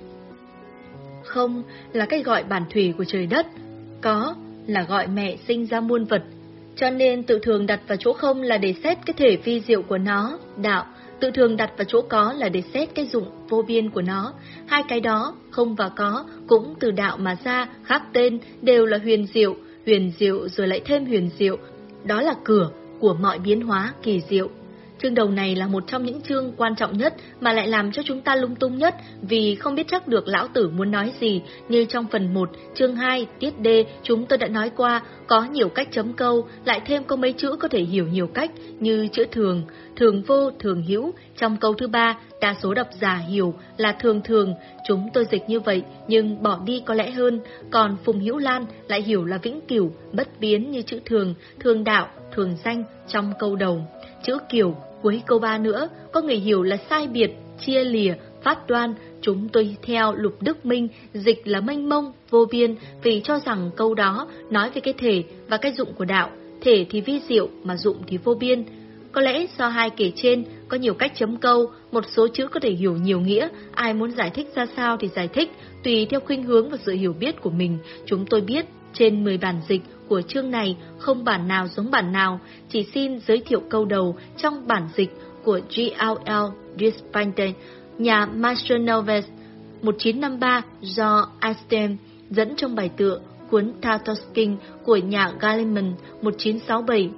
Không là cái gọi bản thủy của trời đất, có là gọi mẹ sinh ra muôn vật. Cho nên tự thường đặt vào chỗ không là để xét cái thể vi diệu của nó, đạo. Tự thường đặt vào chỗ có là để xét cái dụng vô biên của nó. Hai cái đó, không và có, cũng từ đạo mà ra, khác tên, đều là huyền diệu, huyền diệu rồi lại thêm huyền diệu. Đó là cửa của mọi biến hóa kỳ diệu. Chương đầu này là một trong những chương quan trọng nhất mà lại làm cho chúng ta lung tung nhất, vì không biết chắc được lão tử muốn nói gì. Như trong phần một, chương hai, tiết D, chúng tôi đã nói qua, có nhiều cách chấm câu, lại thêm có mấy chữ có thể hiểu nhiều cách, như chữ thường, thường vô, thường hữu. Trong câu thứ ba, đa số độc giả hiểu là thường thường, chúng tôi dịch như vậy, nhưng bỏ đi có lẽ hơn. Còn Phùng Hữu Lan lại hiểu là vĩnh cửu, bất biến như chữ thường, thường đạo, thường danh trong câu đầu. Chữ kiểu cuối câu ba nữa, có người hiểu là sai biệt, chia lìa, phát đoan. Chúng tôi theo Lục Đức Minh dịch là mênh mông, vô biên, vì cho rằng câu đó nói về cái thể và cái dụng của đạo. Thể thì vi diệu, mà dụng thì vô biên. Có lẽ do hai kể trên có nhiều cách chấm câu, một số chữ có thể hiểu nhiều nghĩa, ai muốn giải thích ra sao thì giải thích, tùy theo khuynh hướng và sự hiểu biết của mình. Chúng tôi biết trên mười bản dịch của chương này không bản nào giống bản nào, chỉ xin giới thiệu câu đầu trong bản dịch của G L L Despentes, nhà Master Noves một chín năm ba do Einstein, dẫn trong bài tựa cuốn Thought King của nhà Galliman một chín sáu bảy.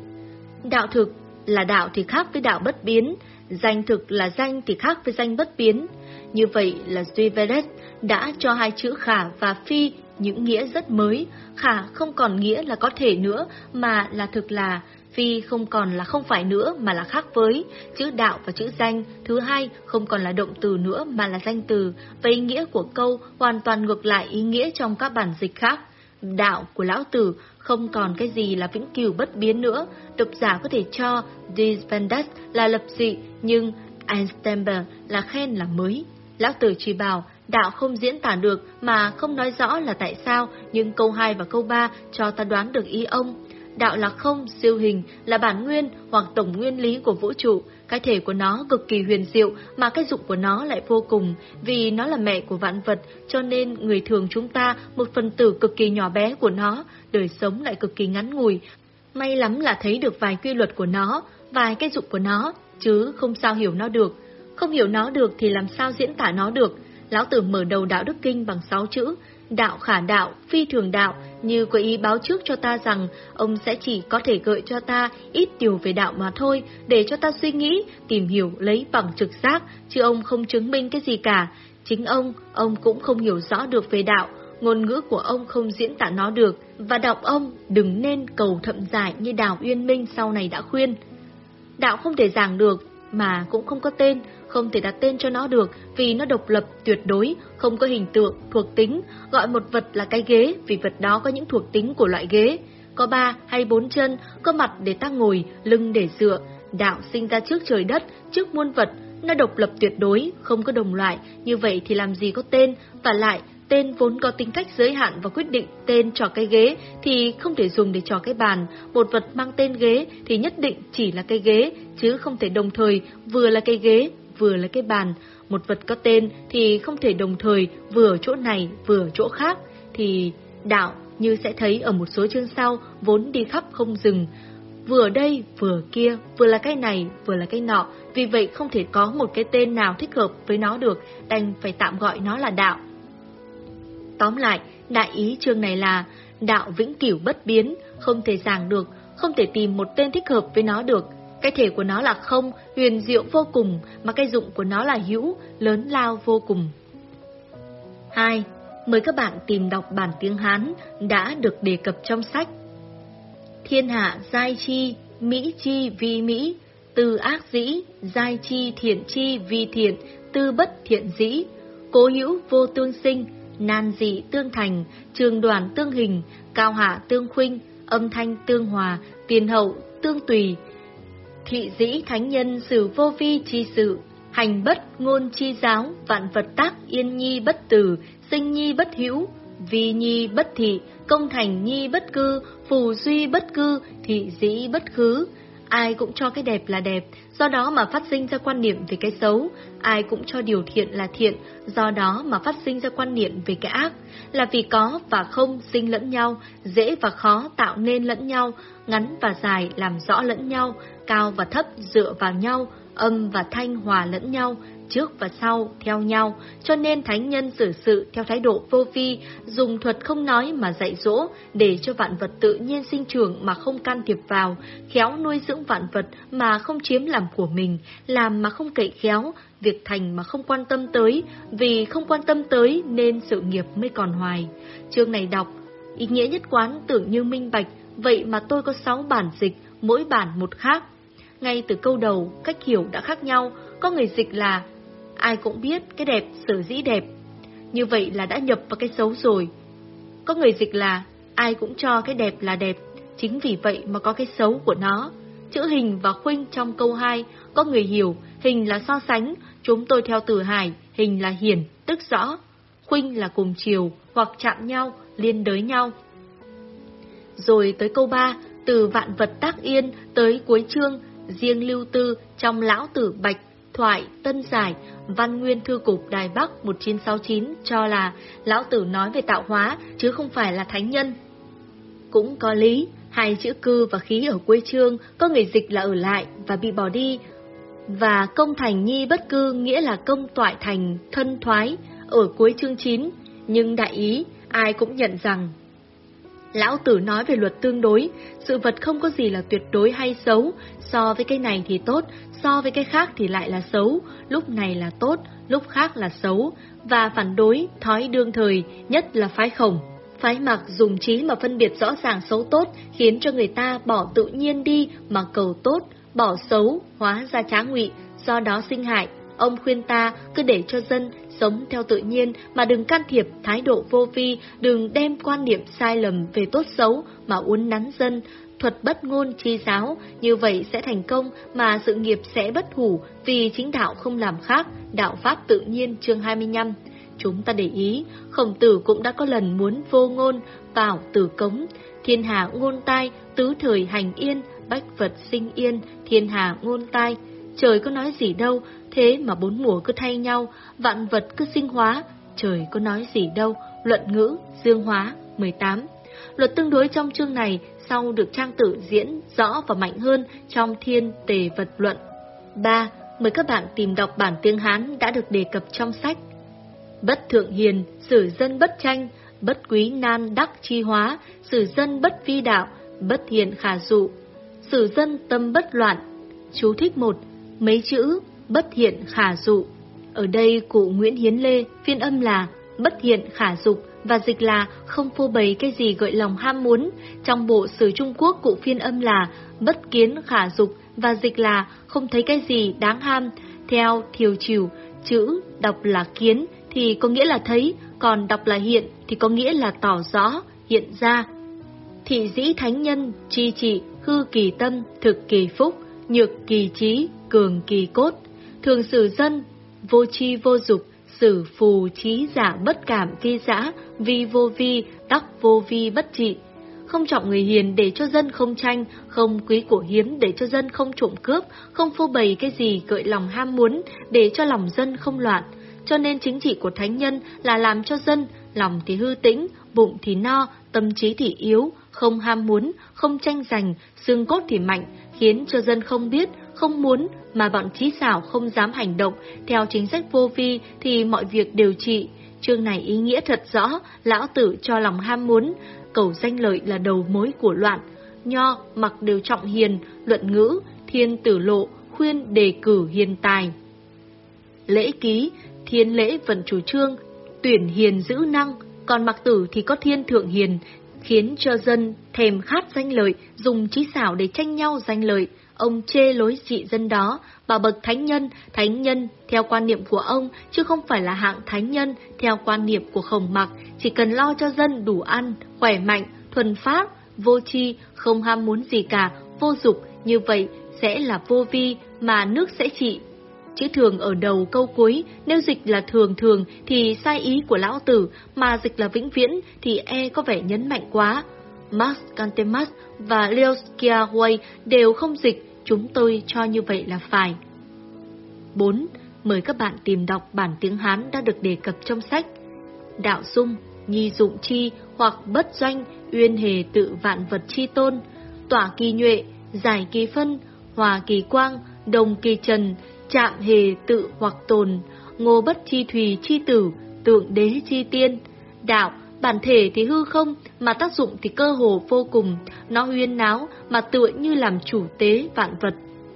Đạo thực là đạo thì khác với đạo bất biến, danh thực là danh thì khác với danh bất biến. Như vậy là Duy Vedet đã cho hai chữ khả và phi những nghĩa rất mới. Khả không còn nghĩa là có thể nữa, mà là thực là. Phi không còn là không phải nữa, mà là khác với. Chữ đạo và chữ danh, thứ hai, không còn là động từ nữa, mà là danh từ. Và ý nghĩa của câu hoàn toàn ngược lại ý nghĩa trong các bản dịch khác. Đạo của Lão Tử không còn cái gì là vĩnh cửu bất biến nữa. Độc giả có thể cho Despentes là lập dị, nhưng Einstein là khen là mới. Lão Tử chỉ bảo đạo không diễn tả được mà không nói rõ là tại sao, nhưng câu hai và câu ba cho ta đoán được ý ông. Đạo là không, siêu hình, là bản nguyên hoặc tổng nguyên lý của vũ trụ. Cái thể của nó cực kỳ huyền diệu, mà cái dụng của nó lại vô cùng. Vì nó là mẹ của vạn vật, cho nên người thường chúng ta, một phần tử cực kỳ nhỏ bé của nó, đời sống lại cực kỳ ngắn ngủi. May lắm là thấy được vài quy luật của nó, vài cái dụng của nó, chứ không sao hiểu nó được. Không hiểu nó được thì làm sao diễn tả nó được. Lão Tử mở đầu Đạo Đức Kinh bằng sáu chữ: đạo khả đạo, phi thường đạo, như có ý báo trước cho ta rằng ông sẽ chỉ có thể gợi cho ta ít điều về đạo mà thôi, để cho ta suy nghĩ, tìm hiểu lấy bằng trực giác, chứ ông không chứng minh cái gì cả. Chính ông, ông cũng không hiểu rõ được về đạo, ngôn ngữ của ông không diễn tả nó được, và đọc ông đừng nên cầu thậm giải như Đào Uyên Minh sau này đã khuyên. Đạo không thể giảng được, mà cũng không có tên, không thể đặt tên cho nó được, vì nó độc lập, tuyệt đối, không có hình tượng, thuộc tính. Gọi một vật là cái ghế, vì vật đó có những thuộc tính của loại ghế. Có ba hay bốn chân, có mặt để ta ngồi, lưng để dựa. Đạo sinh ra trước trời đất, trước muôn vật, nó độc lập tuyệt đối, không có đồng loại. Như vậy thì làm gì có tên, và lại tên vốn có tính cách giới hạn và quyết định. Tên cho cái ghế thì không thể dùng để cho cái bàn. Một vật mang tên ghế thì nhất định chỉ là cái ghế, chứ không thể đồng thời vừa là cái ghế, vừa là cái bàn. Một vật có tên thì không thể đồng thời vừa ở chỗ này vừa ở chỗ khác, thì đạo như sẽ thấy ở một số chương sau vốn đi khắp không dừng, vừa ở đây vừa kia, vừa là cái này vừa là cái nọ, vì vậy không thể có một cái tên nào thích hợp với nó được, đành phải tạm gọi nó là đạo. Tóm lại, đại ý chương này là đạo vĩnh cửu bất biến, không thể giảng được, không thể tìm một tên thích hợp với nó được. Cái thể của nó là không, huyền diệu vô cùng, mà cái dụng của nó là hữu, lớn lao vô cùng. hai. Mời các bạn tìm đọc bản tiếng Hán đã được đề cập trong sách. Thiên hạ giai chi, mỹ chi vi mỹ, tư ác dĩ, giai chi thiện chi vi thiện, tư bất thiện dĩ, cố hữu vô tương sinh, nan dị tương thành, trường đoàn tương hình, cao hạ tương khuynh, âm thanh tương hòa, tiền hậu tương tùy. Thị dĩ thánh nhân xử vô vi chi sự, hành bất ngôn chi giáo, vạn vật tác yên nhi bất tử, sinh nhi bất hữu, vi nhi bất thị, công thành nhi bất cư, phù duy bất cư, thị dĩ bất khứ. Ai cũng cho cái đẹp là đẹp, do đó mà phát sinh ra quan niệm về cái xấu. Ai cũng cho điều thiện là thiện, do đó mà phát sinh ra quan niệm về cái ác. Là vì có và không sinh lẫn nhau, dễ và khó tạo nên lẫn nhau, ngắn và dài làm rõ lẫn nhau, cao và thấp dựa vào nhau, âm và thanh hòa lẫn nhau, trước và sau theo nhau. Cho nên thánh nhân xử sự theo thái độ vô vi, dùng thuật không nói mà dạy dỗ, để cho vạn vật tự nhiên sinh trưởng mà không can thiệp vào, khéo nuôi dưỡng vạn vật mà không chiếm làm của mình, làm mà không cậy khéo, việc thành mà không quan tâm tới, vì không quan tâm tới nên sự nghiệp mới còn hoài. Chương này đọc, ý nghĩa nhất quán tưởng như minh bạch, vậy mà tôi có sáu bản dịch, mỗi bản một khác. Ngay từ câu đầu, cách hiểu đã khác nhau, có người dịch là ai cũng biết cái đẹp sở dĩ đẹp, như vậy là đã nhập vào cái xấu rồi. Có người dịch là ai cũng cho cái đẹp là đẹp, chính vì vậy mà có cái xấu của nó. Chữ hình và khuynh trong câu hai, có người hiểu hình là so sánh, chúng tôi theo từ Hải, hình là hiển, tức rõ, khuynh là cùng chiều hoặc chạm nhau, liên đới nhau. Rồi tới câu ba, từ vạn vật tác yên tới cuối chương, riêng Lưu Tư trong Lão Tử Bạch, Thoại, Tân Giải, Văn Nguyên Thư Cục Đài Bắc một chín sáu chín cho là Lão Tử nói về tạo hóa, chứ không phải là thánh nhân. Cũng có lý, hai chữ cư và khí ở cuối chương, có người dịch là ở lại và bị bỏ đi, và công thành nhi bất cư nghĩa là công toại thành, thân thoái, ở cuối chương chín, nhưng đại ý, ai cũng nhận rằng Lão Tử nói về luật tương đối, sự vật không có gì là tuyệt đối hay xấu, so với cái này thì tốt, so với cái khác thì lại là xấu, lúc này là tốt, lúc khác là xấu, và phản đối, thói đương thời, nhất là phái Khổng. Phái Mạc dùng trí mà phân biệt rõ ràng xấu tốt, khiến cho người ta bỏ tự nhiên đi mà cầu tốt, bỏ xấu, hóa ra trá ngụy, do đó sinh hại. Ông khuyên ta cứ để cho dân sống theo tự nhiên mà đừng can thiệp thái độ vô vi, đừng đem quan niệm sai lầm về tốt xấu mà uốn nắn dân, thuật bất ngôn chi giáo, như vậy sẽ thành công mà sự nghiệp sẽ bất hủ, vì chính đạo không làm khác, đạo pháp tự nhiên chương hai mươi lăm. Chúng ta để ý, Khổng Tử cũng đã có lần muốn vô ngôn, vào tử cống, thiên hạ ngôn tai, tứ thời hành yên, bách vật sinh yên, thiên hạ ngôn tai. Trời có nói gì đâu, thế mà bốn mùa cứ thay nhau, vạn vật cứ sinh hóa, trời có nói gì đâu, luận ngữ, dương hóa, mười tám. Luật tương đối trong chương này sau được Trang Tử diễn rõ và mạnh hơn trong Thiên Tề Vật Luận. ba. Mời các bạn tìm đọc bản tiếng Hán đã được đề cập trong sách. Bất thượng hiền, xử dân bất tranh, bất quý nan đắc chi hóa, xử dân bất vi đạo, bất hiền khả dụ, xử dân tâm bất loạn. Chú thích một. Mấy chữ bất hiện khả dụ. Ở đây cụ Nguyễn Hiến Lê phiên âm là bất hiện khả dục và dịch là không phô bày cái gì gợi lòng ham muốn. Trong bộ sử Trung Quốc cụ phiên âm là bất kiến khả dục và dịch là không thấy cái gì đáng ham. Theo Thiều Trìu, chữ đọc là kiến thì có nghĩa là thấy, còn đọc là hiện thì có nghĩa là tỏ rõ, hiện ra. Thị dĩ thánh nhân, chi trị, hư kỳ tâm, thực kỳ phúc, nhược kỳ trí, cường kỳ cốt. Thường xử dân, vô tri vô dục, xử phù trí giả bất cảm vi dã, vi vô vi, đắc vô vi bất trị. không trọng người hiền để cho dân không tranh, không quý của hiếm để cho dân không trộm cướp, không phô bày cái gì gợi lòng ham muốn để cho lòng dân không loạn. Cho nên chính trị của thánh nhân là làm cho dân, lòng thì hư tĩnh, bụng thì no, tâm trí thì yếu, không ham muốn, không tranh giành, xương cốt thì mạnh, khiến cho dân không biết, không muốn, mà bọn trí xảo không dám hành động, theo chính sách vô vi thì mọi việc đều trị. Chương này ý nghĩa thật rõ, lão tử cho lòng ham muốn, cầu danh lợi là đầu mối của loạn. Nho, mặc đều trọng hiền, luận ngữ, thiên tử lộ, khuyên đề cử hiền tài. Lễ ký, thiên lễ vận chủ trương, tuyển hiền giữ năng, còn mặc tử thì có thiên thượng hiền, khiến cho dân thèm khát danh lợi, dùng trí xảo để tranh nhau danh lợi. Ông chê lối dị dân đó, bảo bậc thánh nhân, thánh nhân theo quan niệm của ông, chứ không phải là hạng thánh nhân theo quan niệm của Khổng Mặc, chỉ cần lo cho dân đủ ăn, khỏe mạnh, thuần phát, vô tri, không ham muốn gì cả, vô dục, như vậy sẽ là vô vi mà nước sẽ trị. Chữ thường ở đầu câu cuối, nếu dịch là thường thường thì sai ý của lão tử, mà dịch là vĩnh viễn thì e có vẻ nhấn mạnh quá. Max Cantemas và Leo Schiaway đều không dịch, chúng tôi cho như vậy là phải. bốn. Mời các bạn tìm đọc bản tiếng Hán đã được đề cập trong sách. Đạo sung, nhi dụng chi, hoặc bất doanh, uyên hề tự vạn vật chi tôn, tỏa kỳ nhuệ, giải kỳ phân, hòa kỳ quang, đồng kỳ trần, chạm hề tự hoặc tồn, ngô bất chi thùy chi tử, tượng đế chi tiên. Đạo, bản thể thì hư không, mà tác dụng thì cơ hồ vô cùng, nó huyên náo mà tựa như làm chủ tế vạn vật.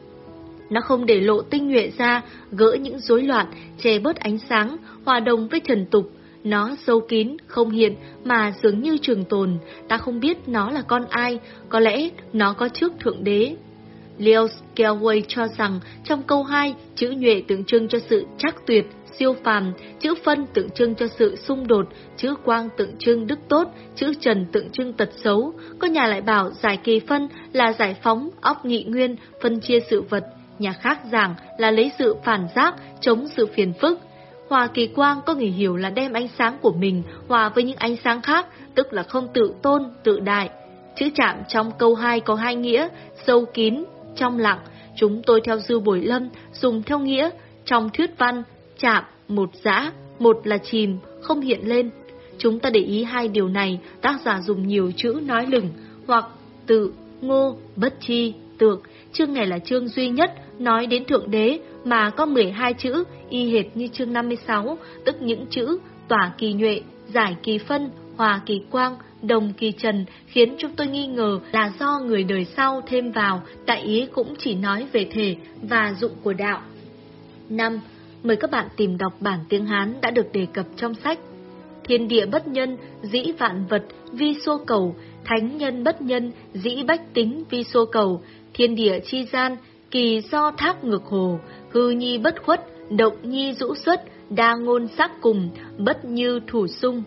Nó không để lộ tinh nhuệ ra, gỡ những rối loạn, che bớt ánh sáng, hòa đồng với trần tục. Nó sâu kín, không hiện, mà dường như trường tồn, ta không biết nó là con ai, có lẽ nó có trước thượng đế. Leo Schiaway cho rằng trong câu hai, chữ nhuệ tượng trưng cho sự trắc tuyệt, siêu phàm, chữ phân tượng trưng cho sự xung đột, chữ quang tượng trưng đức tốt, chữ trần tượng trưng tật xấu. Có nhà lại bảo giải kỳ phân là giải phóng, óc nhị nguyên, phân chia sự vật. Nhà khác giảng là lấy sự phản giác, chống sự phiền phức. Hòa kỳ quang có người hiểu là đem ánh sáng của mình hòa với những ánh sáng khác, tức là không tự tôn, tự đại. Chữ chạm trong câu hai có hai nghĩa, sâu kín, trong lặng. Chúng tôi theo Dư Bồi Lâm dùng theo nghĩa trong thuyết văn, chạm, một dã, một là chìm, không hiện lên. Chúng ta để ý hai điều này, tác giả dùng nhiều chữ nói lửng, hoặc tự, ngô, bất chi, tượng. Chương này là chương duy nhất nói đến Thượng Đế mà có mười hai chữ, y hệt như chương năm mươi sáu, tức những chữ tỏa kỳ nhuệ, giải kỳ phân, hòa kỳ quang, đồng kỳ trần, khiến chúng tôi nghi ngờ là do người đời sau thêm vào, đại ý cũng chỉ nói về thể và dụng của đạo. năm. Mời các bạn tìm đọc bản tiếng Hán đã được đề cập trong sách. Thiên địa bất nhân, dĩ vạn vật, vi xô cầu, thánh nhân bất nhân, dĩ bách tính, vi xô cầu, thiên địa chi gian, kỳ do thác ngược hồ, hư nhi bất khuất, động nhi rũ xuất, đa ngôn sắc cùng, bất như thủ sung.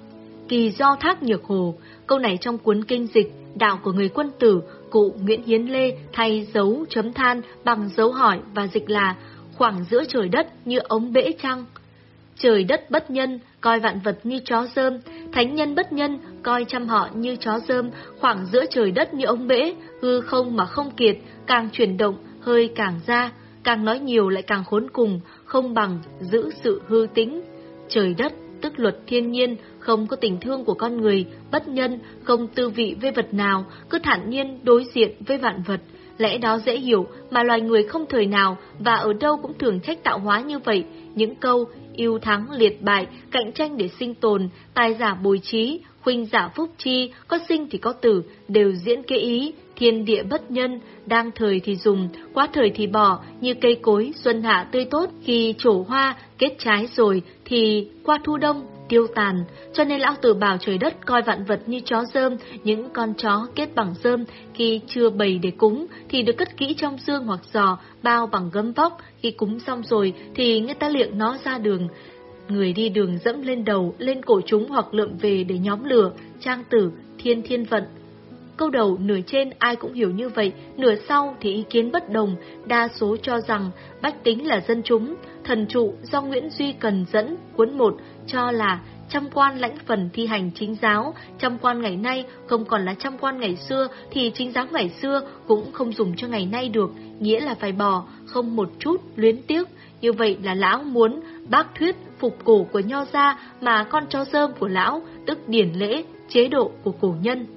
Kỳ do thác nhược hồ, câu này trong cuốn kinh dịch Đạo của người quân tử, cụ Nguyễn Hiến Lê thay dấu chấm than bằng dấu hỏi và dịch là khoảng giữa trời đất như ống bể trăng. Trời đất bất nhân, coi vạn vật như chó rơm, thánh nhân bất nhân, coi trăm họ như chó rơm, khoảng giữa trời đất như ống bể, hư không mà không kiệt, càng chuyển động, hơi càng ra, càng nói nhiều lại càng khốn cùng, không bằng giữ sự hư tĩnh. Trời đất tức luật thiên nhiên, không có tình thương của con người, bất nhân, không tư vị với vật nào, cứ thản nhiên đối diện với vạn vật. Lẽ đó dễ hiểu mà loài người không thời nào và ở đâu cũng thường trách tạo hóa như vậy. Những câu yêu thắng liệt bại, cạnh tranh để sinh tồn, tài giả bồi trí, khuynh giả phúc chi, có sinh thì có tử, đều diễn kế ý, thiên địa bất nhân, đang thời thì dùng, quá thời thì bỏ, như cây cối xuân hạ tươi tốt, khi trổ hoa, kết trái rồi thì qua thu đông, tiêu tàn. Cho nên lão tử bảo trời đất coi vạn vật như chó rơm, những con chó kết bằng rơm, khi chưa bày để cúng thì được cất kỹ trong dương hoặc giò, bao bằng gấm vóc, khi cúng xong rồi thì người ta liệng nó ra đường. Người đi đường dẫm lên đầu, lên cổ chúng hoặc lượm về để nhóm lửa, trang tử, thiên thiên vận. Câu đầu nửa trên ai cũng hiểu như vậy, nửa sau thì ý kiến bất đồng, đa số cho rằng bách tính là dân chúng, thần trụ do Nguyễn Duy Cần dẫn, cuốn một cho là trăm quan lãnh phần thi hành chính giáo, trăm quan ngày nay không còn là trăm quan ngày xưa, thì chính giáo ngày xưa cũng không dùng cho ngày nay được, nghĩa là phải bỏ, không một chút luyến tiếc. Như vậy là lão muốn bác thuyết phục cổ của Nho gia mà con chó rơm của lão, tức điển lễ, chế độ của cổ nhân.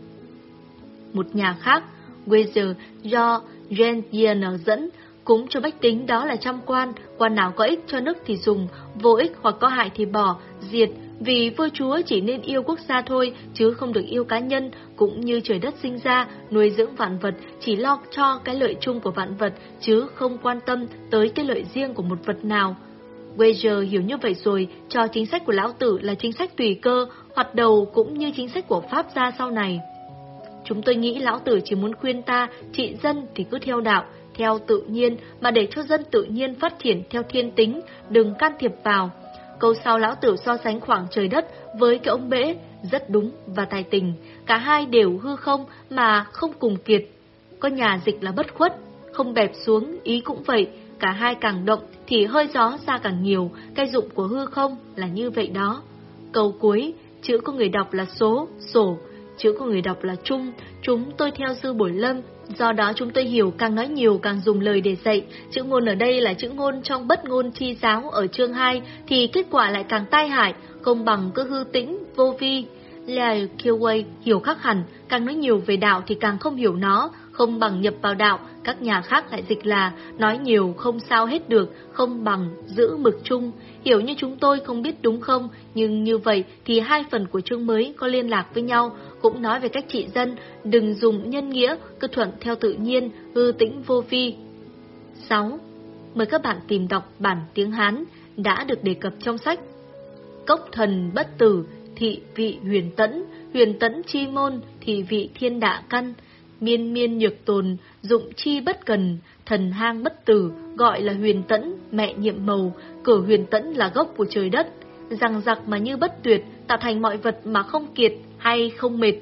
Một nhà khác, Weser do Jean dẫn, cúng cho bách tính đó là trăm quan, quan nào có ích cho nước thì dùng, vô ích hoặc có hại thì bỏ, diệt, vì vua chúa chỉ nên yêu quốc gia thôi, chứ không được yêu cá nhân, cũng như trời đất sinh ra, nuôi dưỡng vạn vật, chỉ lo cho cái lợi chung của vạn vật, chứ không quan tâm tới cái lợi riêng của một vật nào. Weger hiểu như vậy rồi, cho chính sách của lão tử là chính sách tùy cơ, hoạt đầu cũng như chính sách của Pháp gia sau này. Chúng tôi nghĩ lão tử chỉ muốn khuyên ta, trị dân thì cứ theo đạo, theo tự nhiên, mà để cho dân tự nhiên phát triển theo thiên tính, đừng can thiệp vào. Câu sau lão tử so sánh khoảng trời đất với cái ống bể, rất đúng và tài tình, cả hai đều hư không mà không cùng kiệt. Có nhà dịch là bất khuất, không bẹp xuống, ý cũng vậy, cả hai càng động thì hơi gió ra càng nhiều, cái dụng của hư không là như vậy đó. Câu cuối, chữ của người đọc là số, sổ, chữ của người đọc là trung, chúng tôi theo sư Bổi Lâm, do đó chúng tôi hiểu càng nói nhiều càng dùng lời để dạy. Chữ ngôn ở đây là chữ ngôn trong bất ngôn chi giáo ở chương hai, thì kết quả lại càng tai hại, không bằng cứ hư tĩnh, vô vi. Lai Kieway hiểu khác hẳn, càng nói nhiều về đạo thì càng không hiểu nó, không bằng nhập vào đạo. Các nhà khác lại dịch là nói nhiều không sao hết được, không bằng giữ mực chung. Hiểu như chúng tôi không biết đúng không, nhưng như vậy thì hai phần của chương mới có liên lạc với nhau, cũng nói về cách trị dân, đừng dùng nhân nghĩa, cứ thuận theo tự nhiên, hư tĩnh vô vi. sáu. Mời các bạn tìm đọc bản tiếng Hán đã được đề cập trong sách. Cốc thần bất tử, thị vị huyền tẫn, huyền tẫn chi môn, thị vị thiên đạ căn, miên miên nhược tồn, dụng chi bất cần, thần hang bất tử, gọi là huyền tẫn, mẹ nhiệm màu, cửa huyền tẫn là gốc của trời đất, rằng giặc mà như bất tuyệt, tạo thành mọi vật mà không kiệt hay không mệt.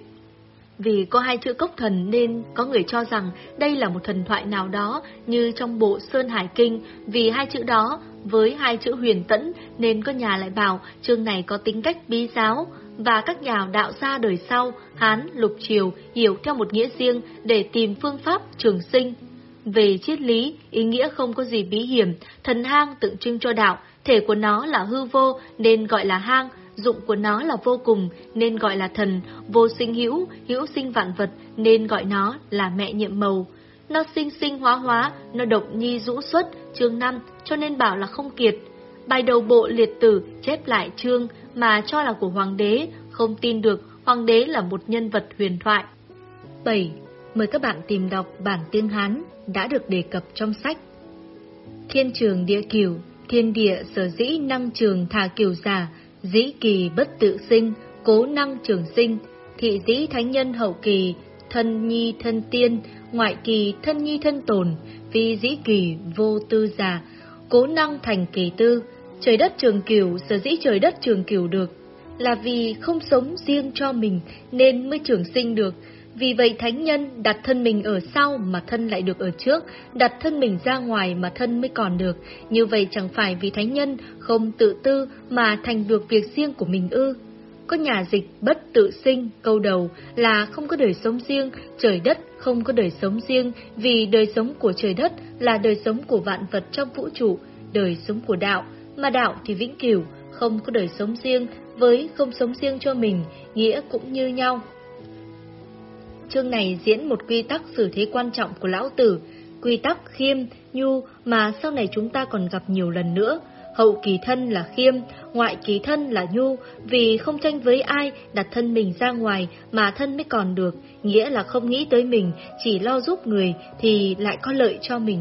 Vì có hai chữ cốc thần nên có người cho rằng đây là một thần thoại nào đó như trong bộ Sơn Hải Kinh, vì hai chữ đó với hai chữ huyền tẫn nên có nhà lại bảo chương này có tính cách bí giáo, và các nhà đạo gia đời sau, Hán, Lục Triều hiểu theo một nghĩa riêng để tìm phương pháp trường sinh. Về triết lý, ý nghĩa không có gì bí hiểm, thần hang tượng trưng cho đạo, thể của nó là hư vô nên gọi là hang, dụng của nó là vô cùng nên gọi là thần, vô sinh hữu, hữu sinh vạn vật nên gọi nó là mẹ nhiệm màu. Nó sinh sinh hóa hóa, nó động nhi rũ xuất, chương năm, cho nên bảo là không kiệt. Bài đầu bộ liệt tử chép lại chương mà cho là của hoàng đế, không tin được hoàng đế là một nhân vật huyền thoại. bảy. Mời các bạn tìm đọc bản tiếng Hán đã được đề cập trong sách. Thiên trường địa cửu, thiên địa sở dĩ năng trường thà cửu giả, dĩ kỳ bất tự sinh, cố năng trường sinh, thị dĩ thánh nhân hậu kỳ, thân nhi thân tiên, ngoại kỳ thân nhi thân tồn, phi dĩ kỳ vô tư giả, cố năng thành kỳ tư. Trời đất trường cửu, sở dĩ trời đất trường cửu được là vì không sống riêng cho mình nên mới trường sinh được. Vì vậy thánh nhân đặt thân mình ở sau mà thân lại được ở trước, đặt thân mình ra ngoài mà thân mới còn được. Như vậy chẳng phải vì thánh nhân không tự tư mà thành được việc riêng của mình ư? Có nhà dịch bất tự sinh, câu đầu là không có đời sống riêng, trời đất không có đời sống riêng, vì đời sống của trời đất là đời sống của vạn vật trong vũ trụ, đời sống của đạo, mà đạo thì vĩnh cửu, không có đời sống riêng với không sống riêng cho mình, nghĩa cũng như nhau. Chương này diễn một quy tắc xử thế quan trọng của lão tử, quy tắc khiêm, nhu mà sau này chúng ta còn gặp nhiều lần nữa. Hậu kỳ thân là khiêm, ngoại kỳ thân là nhu, vì không tranh với ai, đặt thân mình ra ngoài mà thân mới còn được, nghĩa là không nghĩ tới mình, chỉ lo giúp người thì lại có lợi cho mình.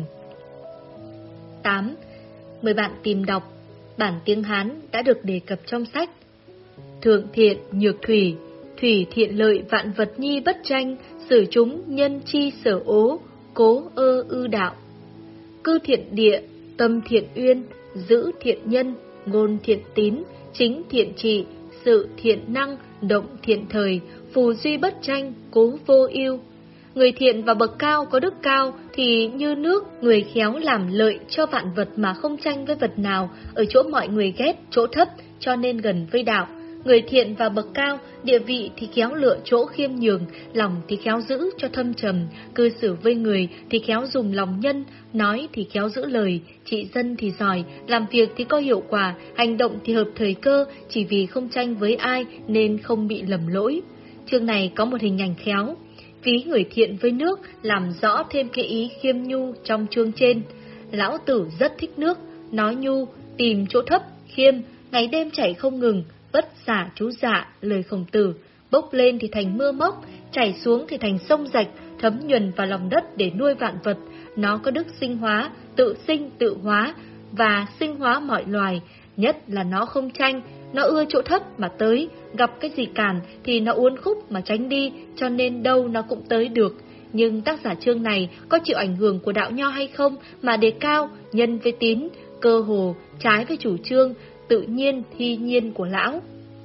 tám. Mời bạn tìm đọc bản tiếng Hán đã được đề cập trong sách. Thượng thiện nhược thủy, thủy thiện lợi vạn vật nhi bất tranh, sử chúng nhân chi sở ố, cố ơ ư đạo. Cư thiện địa, tâm thiện uyên, giữ thiện nhân, ngôn thiện tín, chính thiện trị, sự thiện năng, động thiện thời, phù duy bất tranh, cố vô ưu. Người thiện và bậc cao có đức cao thì như nước, người khéo làm lợi cho vạn vật mà không tranh với vật nào, ở chỗ mọi người ghét, chỗ thấp cho nên gần với đạo. Người thiện và bậc cao, địa vị thì khéo lựa chỗ khiêm nhường, lòng thì khéo giữ cho thâm trầm, cư xử với người thì khéo dùng lòng nhân, nói thì khéo giữ lời, trị dân thì giỏi, làm việc thì có hiệu quả, hành động thì hợp thời cơ, chỉ vì không tranh với ai nên không bị lầm lỗi. Chương này có một hình ảnh khéo. Ví người thiện với nước làm rõ thêm cái ý khiêm nhu trong chương trên. Lão Tử rất thích nước, nói nhu, tìm chỗ thấp, khiêm, ngày đêm chảy không ngừng, vất xả chú dạ, lời Khổng Tử, bốc lên thì thành mưa móc, chảy xuống thì thành sông rạch, thấm nhuần vào lòng đất để nuôi vạn vật. Nó có đức sinh hóa, tự sinh tự hóa và sinh hóa mọi loài, nhất là nó không tranh, nó ưa chỗ thấp mà tới, gặp cái gì cản thì nó uốn khúc mà tránh đi, cho nên đâu nó cũng tới được. Nhưng tác giả chương này có chịu ảnh hưởng của đạo nho hay không mà đề cao nhân với tín, cơ hồ trái với chủ trương tự nhiên thi nhiên của lão.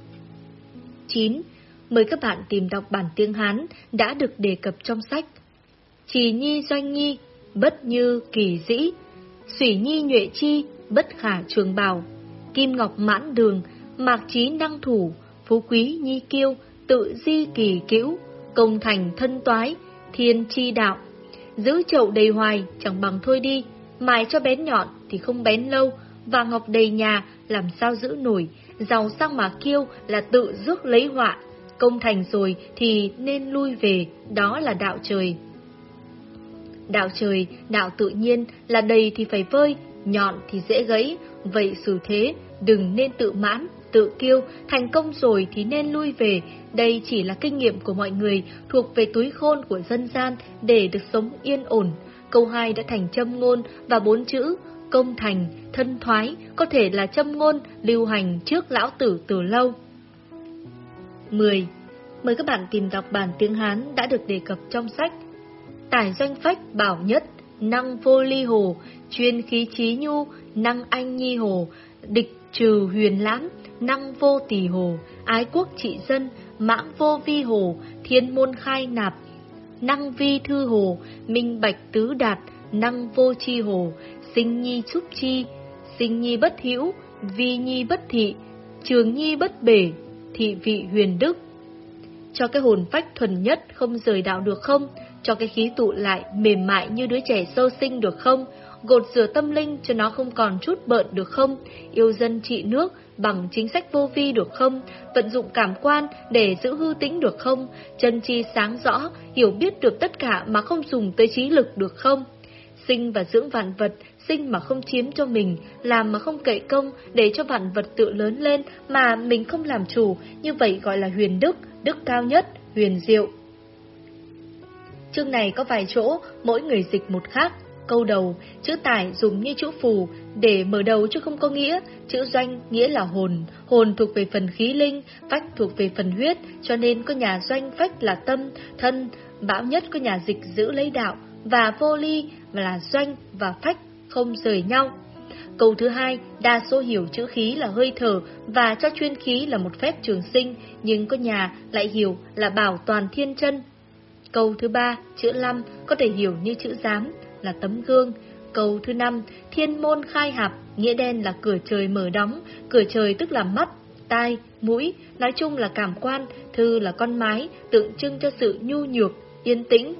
chín. Mời các bạn tìm đọc bản tiếng Hán đã được đề cập trong sách. Trì nhi doanh nhi, bất như kỳ dĩ, xủy nhi nhuệ chi, bất khả trường bào, kim ngọc mãn đường, mạc trí năng thủ, phú quý nhi kiêu, tự di kỳ cữu, công thành thân toái, thiên chi đạo. Giữ chậu đầy hoài chẳng bằng thôi đi, mài cho bén nhọn thì không bén lâu, và ngọc đầy nhà làm sao giữ nổi, giàu sang mà kiêu là tự rước lấy họa, công thành rồi thì nên lui về, đó là đạo trời. Đạo trời, đạo tự nhiên là đầy thì phải vơi, nhọn thì dễ gãy, vậy xử thế, đừng nên tự mãn, tự kiêu, thành công rồi thì nên lui về. Đây chỉ là kinh nghiệm của mọi người, thuộc về túi khôn của dân gian để được sống yên ổn. Câu hai đã thành châm ngôn và bốn chữ công thành, thân thoái có thể là châm ngôn lưu hành trước lão tử từ lâu. mười. Mời các bạn tìm đọc bản tiếng Hán đã được đề cập trong sách. Tải doanh phách bảo nhất, năng vô ly hồ, chuyên khí trí nhu, năng anh nhi hồ, địch trừ huyền lãm, năng vô tỷ hồ, ái quốc trị dân, mãng vô vi hồ, thiên môn khai nạp, năng vi thư hồ, minh bạch tứ đạt, năng vô chi hồ, sinh nhi trúc chi, sinh nhi bất hữu, vi nhi bất thị, trường nhi bất bể, thị vị huyền đức. Cho cái hồn phách thuần nhất không rời đạo được không? Cho cái khí tụ lại mềm mại như đứa trẻ sơ sinh được không? Gột rửa tâm linh cho nó không còn chút bợn được không? Yêu dân trị nước bằng chính sách vô vi được không? Vận dụng cảm quan để giữ hư tĩnh được không? Chân chi sáng rõ, hiểu biết được tất cả mà không dùng tới trí lực được không? Sinh và dưỡng vạn vật, sinh mà không chiếm cho mình, làm mà không cậy công, để cho vạn vật tự lớn lên mà mình không làm chủ, như vậy gọi là huyền đức, đức cao nhất, huyền diệu. Chương này có vài chỗ, mỗi người dịch một khác. Câu đầu, chữ tải dùng như chữ phù để mở đầu chứ không có nghĩa. Chữ doanh nghĩa là hồn, hồn thuộc về phần khí linh, phách thuộc về phần huyết, cho nên có nhà doanh phách là tâm, thân, bão nhất có nhà dịch giữ lấy đạo, và vô ly là doanh và phách không rời nhau. Câu thứ hai, đa số hiểu chữ khí là hơi thở và cho chuyên khí là một phép trường sinh, nhưng có nhà lại hiểu là bảo toàn thiên chân. Câu thứ ba, chữ lâm có thể hiểu như chữ giám là tấm gương. Câu thứ năm, thiên môn khai hạp, nghĩa đen là cửa trời mở đóng, cửa trời tức là mắt, tai, mũi, nói chung là cảm quan, thư là con mái, tượng trưng cho sự nhu nhược, yên tĩnh.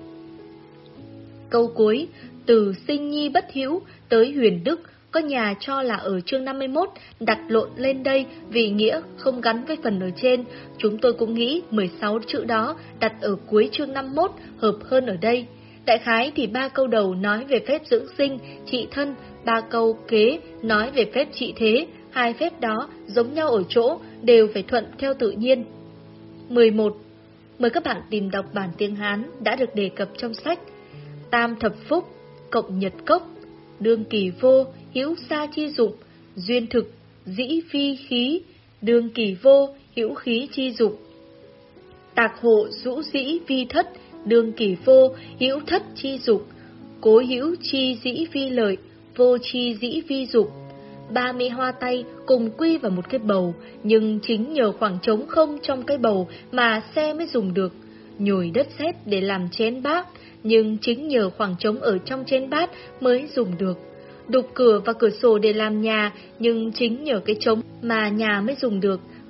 Câu cuối, từ sinh nhi bất hữu tới huyền đức, có nhà cho là ở chương năm mươi mốt, đặt lộn lên đây vì nghĩa không gắn với phần ở trên. Chúng tôi cũng nghĩ mười sáu chữ đó đặt ở cuối chương năm mươi mốt hợp hơn ở đây. Đại khái thì ba câu đầu nói về phép dưỡng sinh, trị thân, ba câu kế nói về phép trị thế, hai phép đó giống nhau ở chỗ, đều phải thuận theo tự nhiên. mười một. Mời các bạn tìm đọc bản tiếng Hán đã được đề cập trong sách. Tam thập phúc, cộng nhật cốc, đương kỳ vô, hữu sa chi dụng, duyên thực, dĩ phi khí, đương kỳ vô, hữu khí chi dụng. Tạc hộ dũ dĩ vi thất, đương kỳ vô, hữu thất chi dục, cố hữu chi dĩ vi lợi, vô chi dĩ vi dục. Ba mươi hoa tay cùng quy vào một cái bầu, nhưng chính nhờ khoảng trống không trong cái bầu mà xe mới dùng được. Nhồi đất sét để làm chén bát, nhưng chính nhờ khoảng trống ở trong chén bát mới dùng được. Đục cửa và cửa sổ để làm nhà, nhưng chính nhờ cái trống mà nhà mới dùng được.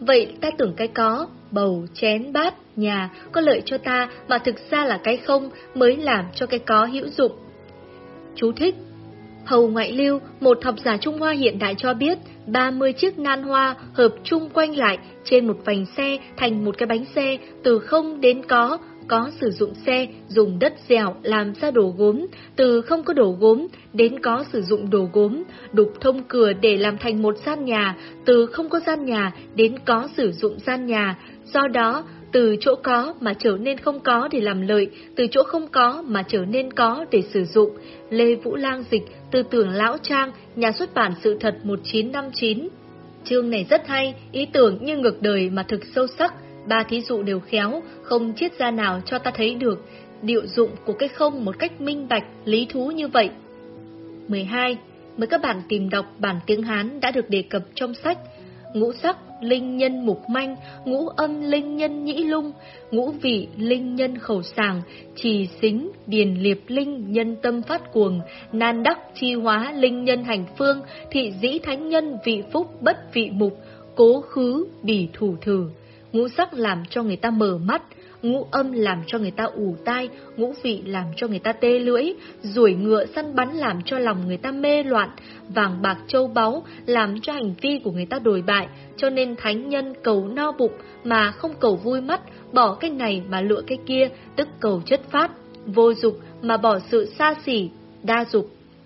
Vậy ta tưởng cái có, bầu, chén, bát, nhà có lợi cho ta mà thực ra là cái không mới làm cho cái có hữu dụng. Chú thích: Hầu Ngoại Lưu, một học giả Trung Hoa hiện đại cho biết, ba mươi chiếc nan hoa hợp chung quanh lại trên một vành xe thành một cái bánh xe, từ không đến có, có sử dụng xe, dùng đất dẻo làm ra đồ gốm, từ không có đồ gốm, đến có sử dụng đồ gốm, đục thông cửa để làm thành một gian nhà, từ không có gian nhà, đến có sử dụng gian nhà. Do đó, từ chỗ có mà trở nên không có để làm lợi, từ chỗ không có mà trở nên có để sử dụng. Lê Vũ Lang dịch, Tư tưởng Lão Trang, nhà xuất bản Sự thật một chín năm chín. Chương này rất hay, ý tưởng như ngược đời mà thực sâu sắc. Ba thí dụ đều khéo, không triết gia nào cho ta thấy được diệu dụng của cái không một cách minh bạch, lý thú như vậy. mười hai. Mời các bạn tìm đọc bản tiếng Hán đã được đề cập trong sách. Ngũ sắc linh nhân mục manh, ngũ âm linh nhân nhĩ lung, ngũ vị linh nhân khẩu sàng, trì xính điền liệp linh nhân tâm phát cuồng, nan đắc chi hóa linh nhân hành phương, thị dĩ thánh nhân vị phúc bất vị mục, cố khứ bỉ thủ thử. Ngũ sắc làm cho người ta mở mắt, ngũ âm làm cho người ta ù tai, ngũ vị làm cho người ta tê lưỡi, ruổi ngựa săn bắn làm cho lòng người ta mê loạn, vàng bạc châu báu làm cho hành vi của người ta đồi bại, cho nên thánh nhân cầu no bụng mà không cầu vui mắt, bỏ cái này mà lựa cái kia, tức cầu chất phát, vô dục mà bỏ sự xa xỉ, đa dục.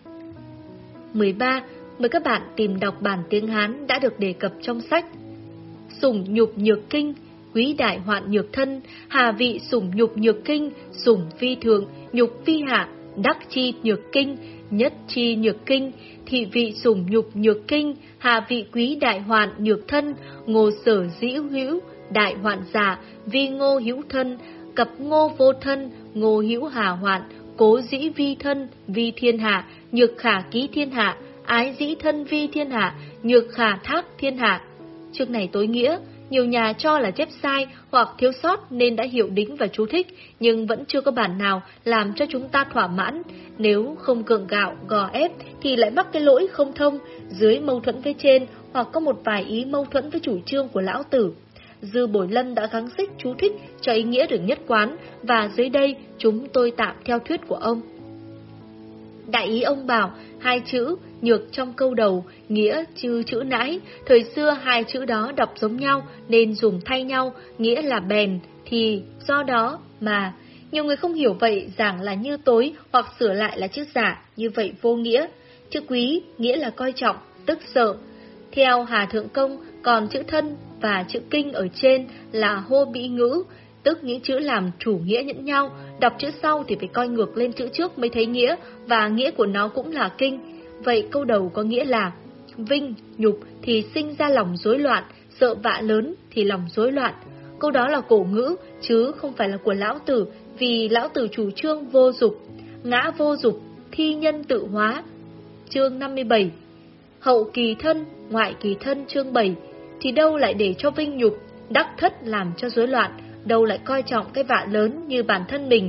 mười ba. Mời các bạn tìm đọc bản tiếng Hán đã được đề cập trong sách. Sủng nhục nhược kinh, quý đại hoạn nhược thân, hà vị sủng nhục nhược kinh, sủng phi thượng, nhục phi hạ, đắc chi nhược kinh, nhất chi nhược kinh, thị vị sủng nhục nhược kinh, hà vị quý đại hoạn nhược thân, ngô sở dĩ hữu, đại hoạn giả, vi ngô hữu thân, cập ngô vô thân, ngô hữu hà hoạn, cố dĩ vi thân, vi thiên hạ, nhược khả ký thiên hạ, ái dĩ thân vi thiên hạ, nhược khả thác thiên hạ. Chương này tối nghĩa, nhiều nhà cho là chép sai hoặc thiếu sót nên đã hiểu đính và chú thích, nhưng vẫn chưa có bản nào làm cho chúng ta thỏa mãn. Nếu không cưỡng gạo, gò ép thì lại mắc cái lỗi không thông, dưới mâu thuẫn với trên hoặc có một vài ý mâu thuẫn với chủ trương của lão tử. Dư Bồi Lâm đã gắng xích chú thích cho ý nghĩa được nhất quán, và dưới đây chúng tôi tạm theo thuyết của ông. Đại ý ông bảo, hai chữ nhược trong câu đầu, nghĩa chư chữ nãi, thời xưa hai chữ đó đọc giống nhau nên dùng thay nhau, nghĩa là bèn, thì, do đó, mà. Nhiều người không hiểu vậy, giảng là như tối hoặc sửa lại là chữ giả, như vậy vô nghĩa. Chữ quý, nghĩa là coi trọng, tức sợ. Theo Hà Thượng Công, còn chữ thân và chữ kinh ở trên là hô bĩ ngữ, tức những chữ làm chủ nghĩa nhẫn nhau, đọc chữ sau thì phải coi ngược lên chữ trước mới thấy nghĩa, và nghĩa của nó cũng là kinh. Vậy câu đầu có nghĩa là vinh, nhục thì sinh ra lòng rối loạn, sợ vạ lớn thì lòng rối loạn. Câu đó là cổ ngữ, chứ không phải là của Lão Tử, vì Lão Tử chủ trương vô dục, ngã vô dục, thi nhân tự hóa. Chương năm mươi bảy. Hậu kỳ thân, ngoại kỳ thân chương bảy, thì đâu lại để cho vinh nhục, đắc thất làm cho rối loạn, đâu lại coi trọng cái vạ lớn như bản thân mình.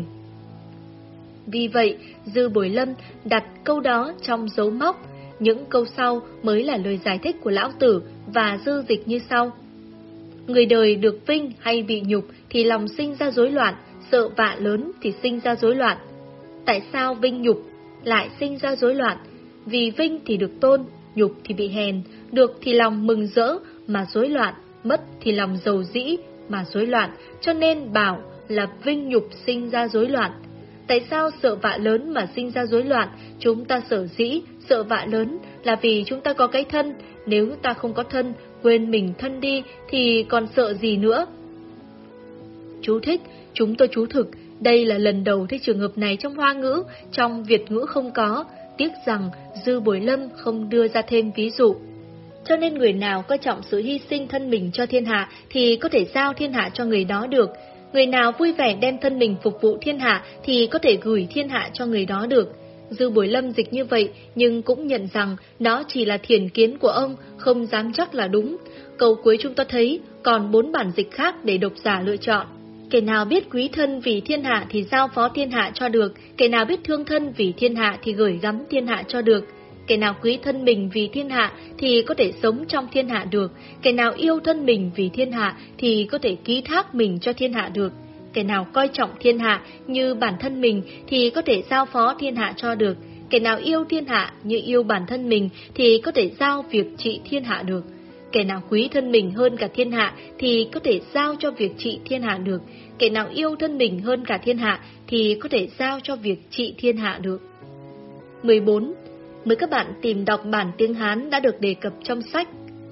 Vì vậy, Dư Bồi Lâm đặt câu đó trong dấu móc, những câu sau mới là lời giải thích của Lão Tử và dư dịch như sau. Người đời được vinh hay bị nhục thì lòng sinh ra rối loạn, sợ vạ lớn thì sinh ra rối loạn. Tại sao vinh nhục lại sinh ra rối loạn? Vì vinh thì được tôn, nhục thì bị hèn, được thì lòng mừng rỡ mà rối loạn, mất thì lòng giàu dĩ mà rối loạn, cho nên bảo là vinh nhục sinh ra rối loạn. Tại sao sợ vạ lớn mà sinh ra rối loạn? Chúng ta sở dĩ sợ vạ lớn là vì chúng ta có cái thân, nếu ta không có thân, quên mình thân đi thì còn sợ gì nữa? Chú thích, chúng tôi chú thực, đây là lần đầu thấy trường hợp này trong Hoa ngữ, trong Việt ngữ không có, tiếc rằng Dư Bồi Lâm không đưa ra thêm ví dụ. Cho nên người nào coi trọng sự hy sinh thân mình cho thiên hạ thì có thể giao thiên hạ cho người đó được. Người nào vui vẻ đem thân mình phục vụ thiên hạ thì có thể gửi thiên hạ cho người đó được. Dư Bồi Lâm dịch như vậy nhưng cũng nhận rằng nó chỉ là thiển kiến của ông, không dám chắc là đúng. Câu cuối chúng ta thấy còn bốn bản dịch khác để độc giả lựa chọn. Kẻ nào biết quý thân vì thiên hạ thì giao phó thiên hạ cho được, kẻ nào biết thương thân vì thiên hạ thì gửi gắm thiên hạ cho được. Kẻ nào quý thân mình vì thiên hạ thì có thể sống trong thiên hạ được, kẻ nào yêu thân mình vì thiên hạ thì có thể ký thác mình cho thiên hạ được. Kẻ nào coi trọng thiên hạ như bản thân mình thì có thể giao phó thiên hạ cho được. Kẻ nào yêu thiên hạ như yêu bản thân mình thì có thể giao việc trị thiên hạ được. Kẻ nào quý thân mình hơn cả thiên hạ thì có thể giao cho việc trị thiên hạ được. Kẻ nào yêu thân mình hơn cả thiên hạ thì có thể giao cho việc trị thiên hạ được. mười bốn. Mời các bạn tìm đọc bản tiếng Hán đã được đề cập trong sách.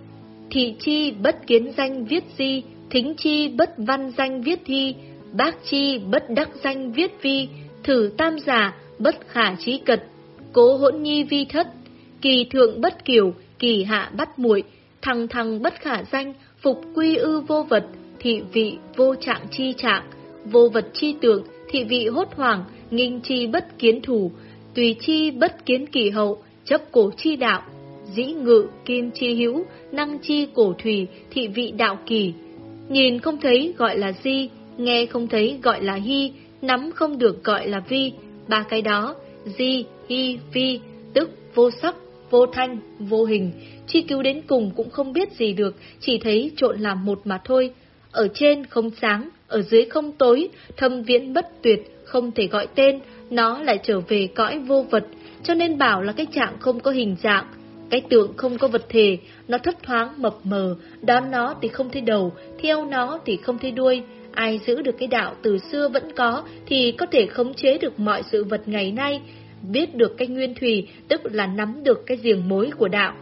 Thị chi bất kiến danh viết di, thính chi bất văn danh viết thi, bác chi bất đắc danh viết vi, thử tam giả bất khả trí cật, cố hỗn nhi vi thất, kỳ thượng bất kiểu, kỳ hạ bắt muội, thằng thằng bất khả danh, phục quy ư vô vật, thị vị vô trạng chi trạng, vô vật chi tượng, thị vị hốt hoảng, nghinh chi bất kiến thủ, tùy chi bất kiến kỳ hậu, chấp cổ chi đạo, dĩ ngự kim chi hữu, năng chi cổ thủy, thị vị đạo kỳ. Nhìn không thấy gọi là di, nghe không thấy gọi là hi, nắm không được gọi là vi. Ba cái đó, di, hi, vi, tức vô sắc, vô thanh, vô hình, chi cứu đến cùng cũng không biết gì được, chỉ thấy trộn làm một mà thôi. Ở trên không sáng, ở dưới không tối, thâm viễn bất tuyệt, không thể gọi tên, nó lại trở về cõi vô vật, cho nên bảo là cái trạng không có hình dạng, cái tượng không có vật thể, nó thấp thoáng mập mờ, đón nó thì không thấy đầu, theo nó thì không thấy đuôi. Ai giữ được cái đạo từ xưa vẫn có thì có thể khống chế được mọi sự vật ngày nay, biết được cái nguyên thủy, tức là nắm được cái giềng mối của đạo.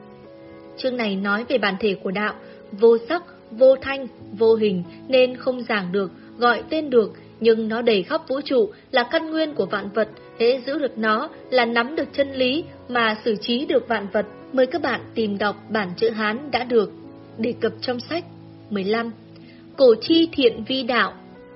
Chương này nói về bản thể của đạo, vô sắc, vô thanh, vô hình nên không giảng được, gọi tên được, nhưng nó đầy khắp vũ trụ, là căn nguyên của vạn vật, hễ giữ được nó là nắm được chân lý mà xử trí được vạn vật. Mời các bạn tìm đọc bản chữ Hán đã được đề cập trong sách. mười lăm. Cổ chi thiện vi đạo,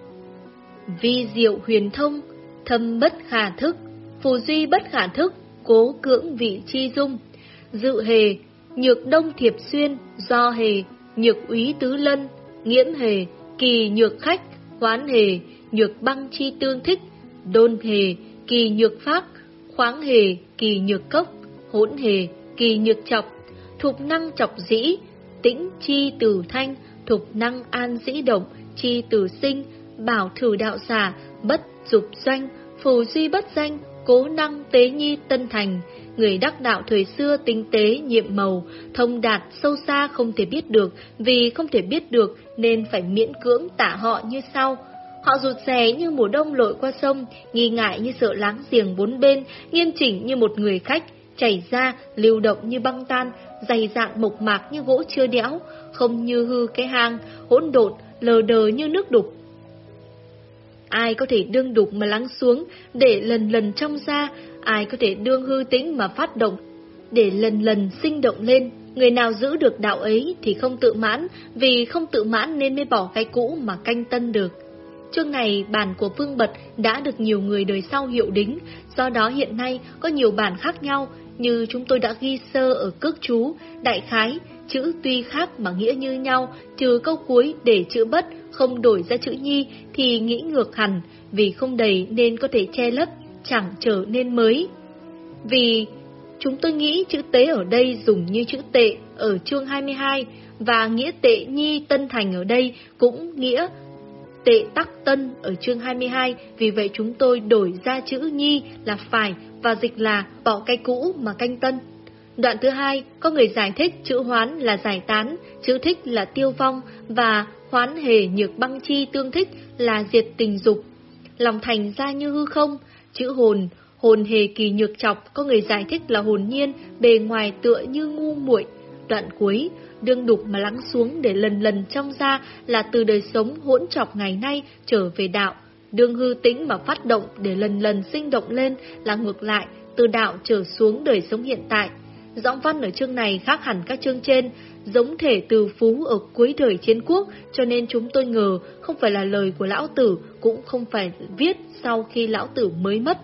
vi diệu huyền thông, thâm bất khả thức, phù duy bất khả thức, cố cưỡng vị chi dung, dự hề, nhược đông thiệp xuyên, do hề, nhược úy tứ lân, nghiễm hề, kỳ nhược khách, hoán hề, nhược băng chi tương thích, đôn hề, kỳ nhược pháp, khoáng hề, kỳ nhược cốc, hỗn hề, kỳ nhược chọc, thục năng chọc dĩ, tĩnh chi từ thanh, thục năng an dĩ động, chi từ sinh, bảo thử đạo xả, bất dục doanh, phù duy bất danh, cố năng tế nhi tân thành. Người đắc đạo thời xưa tinh tế nhiệm màu, thông đạt sâu xa không thể biết được, vì không thể biết được nên phải miễn cưỡng tả họ như sau. Họ rụt rè như mùa đông lội qua sông, nghi ngại như sợ láng giềng bốn bên, nghiêm chỉnh như một người khách, chảy ra, lưu động như băng tan, dày dạn mộc mạc như gỗ chưa đẽo, không như hư cái hang, hỗn độn, lờ đờ như nước đục. Ai có thể đương đục mà lắng xuống, để lần lần trong ra, ai có thể đương hư tĩnh mà phát động, để lần lần sinh động lên. Người nào giữ được đạo ấy thì không tự mãn, vì không tự mãn nên mới bỏ cái cũ mà canh tân được. Chương này bản của Phương Bật đã được nhiều người đời sau hiệu đính, do đó hiện nay có nhiều bản khác nhau, như chúng tôi đã ghi sơ ở cước chú, đại khái, chữ tuy khác mà nghĩa như nhau, trừ câu cuối để chữ bất, không đổi ra chữ nhi thì nghĩ ngược hẳn, vì không đầy nên có thể che lấp, chẳng trở nên mới. Vì chúng tôi nghĩ chữ tế ở đây dùng như chữ tệ ở chương hai mươi hai, và nghĩa tệ nhi tân thành ở đây cũng nghĩa tệ tắc tân ở chương hai mươi hai, vì vậy chúng tôi đổi ra chữ nhi là phải và dịch là bỏ cái cũ mà canh tân. Đoạn thứ hai, có người giải thích chữ hoán là giải tán, chữ thích là tiêu vong, và hoán hề nhược băng chi tương thích là diệt tình dục. Lòng thành ra như hư không, chữ hồn, hồn hề kỳ nhược chọc, có người giải thích là hồn nhiên, bề ngoài tựa như ngu muội. Đoạn cuối, đương đục mà lắng xuống để lần lần trong ra là từ đời sống hỗn trọc ngày nay trở về đạo. Đương hư tĩnh mà phát động để lần lần sinh động lên là ngược lại, từ đạo trở xuống đời sống hiện tại. Giọng văn ở chương này khác hẳn các chương trên, giống thể từ phú ở cuối đời chiến quốc, cho nên chúng tôi ngờ không phải là lời của lão tử, cũng không phải viết sau khi lão tử mới mất.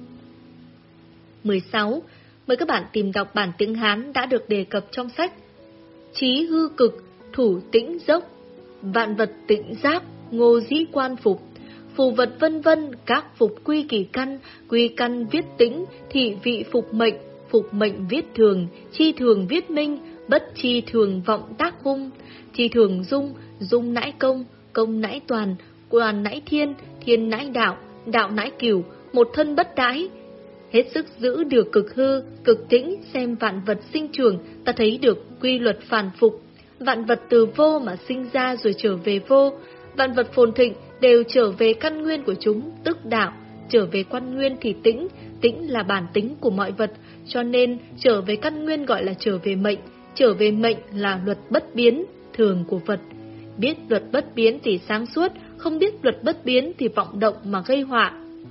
mười sáu. Mời các bạn tìm đọc bản tiếng Hán đã được đề cập trong sách. Chí hư cực, thủ tĩnh dốc, vạn vật tĩnh giác, ngô dĩ quan phục, phù vật vân vân, các phục quy kỳ căn, quy căn viết tĩnh, thị vị phục mệnh, phục mệnh viết thường, chi thường viết minh, bất chi thường vọng tác hung, chi thường dung, dung nãi công, công nãi toàn, toàn nãi thiên, thiên nãi đạo, đạo nãi cửu, một thân bất đãi. Hết sức giữ được cực hư, cực tĩnh, xem vạn vật sinh trưởng, ta thấy được quy luật phản phục. Vạn vật từ vô mà sinh ra rồi trở về vô, vạn vật phồn thịnh đều trở về căn nguyên của chúng, tức đạo. Trở về căn nguyên thì tĩnh, tĩnh là bản tính của mọi vật, cho nên trở về căn nguyên gọi là trở về mệnh, trở về mệnh là luật bất biến, thường của vật. Biết luật bất biến thì sáng suốt, không biết luật bất biến thì vọng động mà gây họa.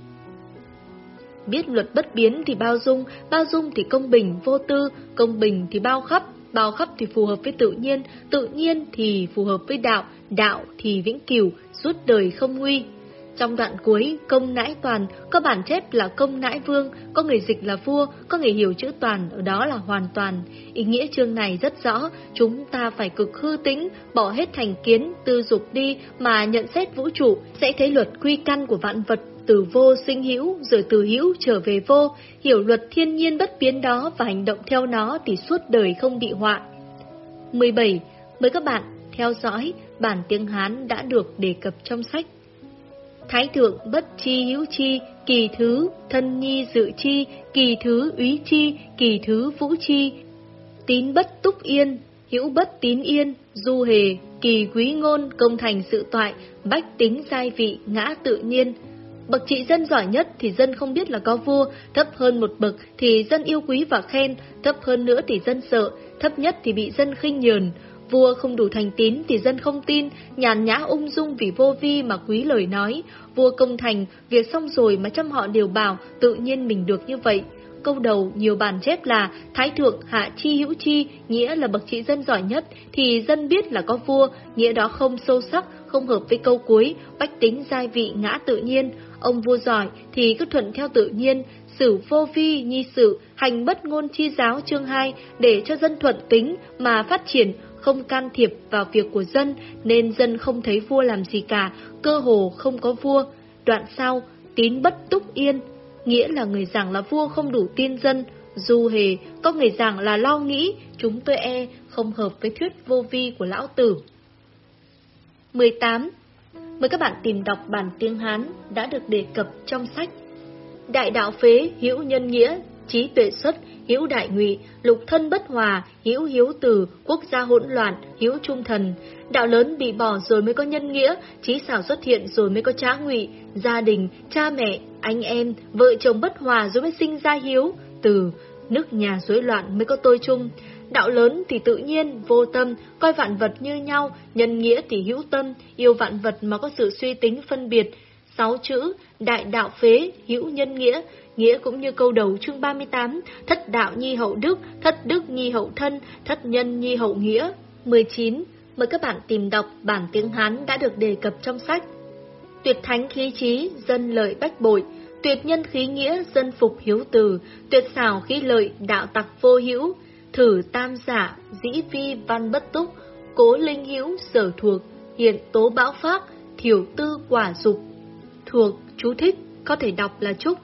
Biết luật bất biến thì bao dung, bao dung thì công bình, vô tư, công bình thì bao khắp, bao khắp thì phù hợp với tự nhiên, tự nhiên thì phù hợp với đạo, đạo thì vĩnh cửu, suốt đời không nguy. Trong đoạn cuối, công nãi toàn, có bản chép là công nãi vương, có người dịch là vua, có người hiểu chữ toàn, ở đó là hoàn toàn. Ý nghĩa chương này rất rõ, chúng ta phải cực hư tĩnh, bỏ hết thành kiến, tư dục đi mà nhận xét vũ trụ, sẽ thấy luật quy căn của vạn vật, từ vô sinh hữu, rồi từ hữu trở về vô, hiểu luật thiên nhiên bất biến đó và hành động theo nó thì suốt đời không bị họa. mười bảy. Mời các bạn theo dõi bản tiếng Hán đã được đề cập trong sách. Thái thượng bất chi hữu chi, kỳ thứ thân nhi dự chi, kỳ thứ úy chi, kỳ thứ vũ chi. Tín bất túc yên, hữu bất tín yên, du hề, kỳ quý ngôn, công thành sự toại, bách tính giai vị, ngã tự nhiên. Bậc trị dân giỏi nhất thì dân không biết là có vua, thấp hơn một bậc thì dân yêu quý và khen, thấp hơn nữa thì dân sợ, thấp nhất thì bị dân khinh nhờn. Vua không đủ thành tín thì dân không tin, nhàn nhã ung dung vì vô vi mà quý lời nói. Vua công thành, việc xong rồi mà trăm họ đều bảo tự nhiên mình được như vậy. Câu đầu nhiều bản chép là Thái thượng hạ chi hữu chi, nghĩa là bậc trị dân giỏi nhất thì dân biết là có vua, nghĩa đó không sâu sắc, không hợp với câu cuối, bách tính giai vị ngã tự nhiên. Ông vua giỏi thì cứ thuận theo tự nhiên, xử vô vi nhi sự, hành bất ngôn chi giáo chương hai để cho dân thuận tính mà phát triển, không can thiệp vào việc của dân, nên dân không thấy vua làm gì cả, cơ hồ không có vua. Đoạn sau, tín bất túc yên, nghĩa là người giảng là vua không đủ tin dân. Du hề, có người giảng là lo nghĩ, chúng tôi e không hợp với thuyết vô vi của lão tử. mười tám. Mời các bạn tìm đọc bản tiếng Hán đã được đề cập trong sách. Đại đạo phế, hữu nhân nghĩa, trí tuệ xuất, hữu đại ngụy, lục thân bất hòa, hữu hiếu từ, quốc gia hỗn loạn, hữu trung thần. Đạo lớn bị bỏ rồi mới có nhân nghĩa, trí xảo xuất hiện rồi mới có trá ngụy, gia đình, cha mẹ, anh em, vợ chồng bất hòa rồi mới sinh ra hiếu từ, nước nhà rối loạn mới có tôi chung. Đạo lớn thì tự nhiên, vô tâm, coi vạn vật như nhau, nhân nghĩa thì hữu tâm, yêu vạn vật mà có sự suy tính phân biệt. Sáu chữ, đại đạo phế, hữu nhân nghĩa, nghĩa cũng như câu đầu chương ba mươi tám, thất đạo nhi hậu đức, thất đức nhi hậu thân, thất nhân nhi hậu nghĩa. mười chín. Mời các bạn tìm đọc bản tiếng Hán đã được đề cập trong sách. Tuyệt thánh khí trí, dân lợi bách bội, tuyệt nhân khí nghĩa, dân phục hiếu từ, tuyệt xảo khí lợi, đạo tặc vô hữu, thử tam giả, dĩ vi văn bất túc, cố linh hữu, sở thuộc, hiện tố bão phát, thiểu tư quả dục. Thuộc, chú thích, có thể đọc là chúc.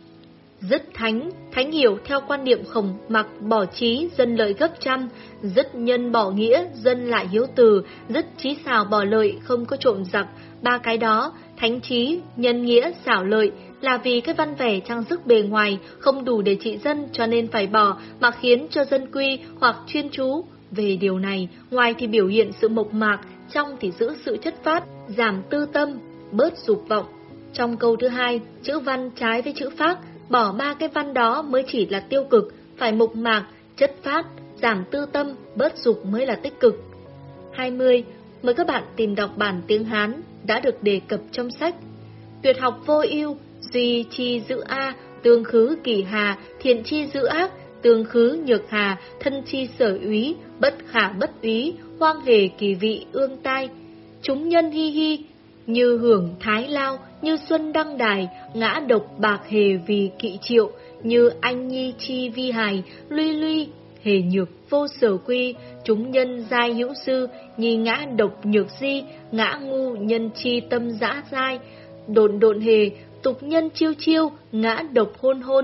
Dứt thánh, thánh hiểu theo quan niệm khổng mặc bỏ trí, dân lợi gấp trăm, dứt nhân bỏ nghĩa, dân lại hiếu từ, dứt trí xảo bỏ lợi, không có trộm giặc. Ba cái đó, thánh trí, nhân nghĩa, xảo lợi, là vì cái văn vẻ trang sức bề ngoài không đủ để trị dân cho nên phải bỏ mà khiến cho dân quy hoặc chuyên chú. Về điều này, ngoài thì biểu hiện sự mộc mạc, trong thì giữ sự chất phát, giảm tư tâm, bớt dục vọng. Trong câu thứ hai, chữ văn trái với chữ phác, bỏ ba cái văn đó mới chỉ là tiêu cực, phải mộc mạc, chất phát, giảm tư tâm, bớt dục mới là tích cực. hai mươi. Mời các bạn tìm đọc bản tiếng Hán đã được đề cập trong sách. Tuyệt học vô ưu, duy chi giữ a, tương khứ kỳ hà, thiện chi giữ ác, tương khứ nhược hà, thân chi sở úy, bất khả bất úy, hoang hề kỳ vị ương tai. Chúng nhân hi hi, như hưởng thái lao, như xuân đăng đài, ngã độc bạc hề vì kỵ triệu, như anh nhi chi vi hài, luy luy, hề nhược vô sở quy, chúng nhân giai hữu sư, nhi ngã độc nhược di, ngã ngu nhân chi tâm dã giai, độn độn hề, tục nhân chiêu chiêu, ngã độc hôn hôn,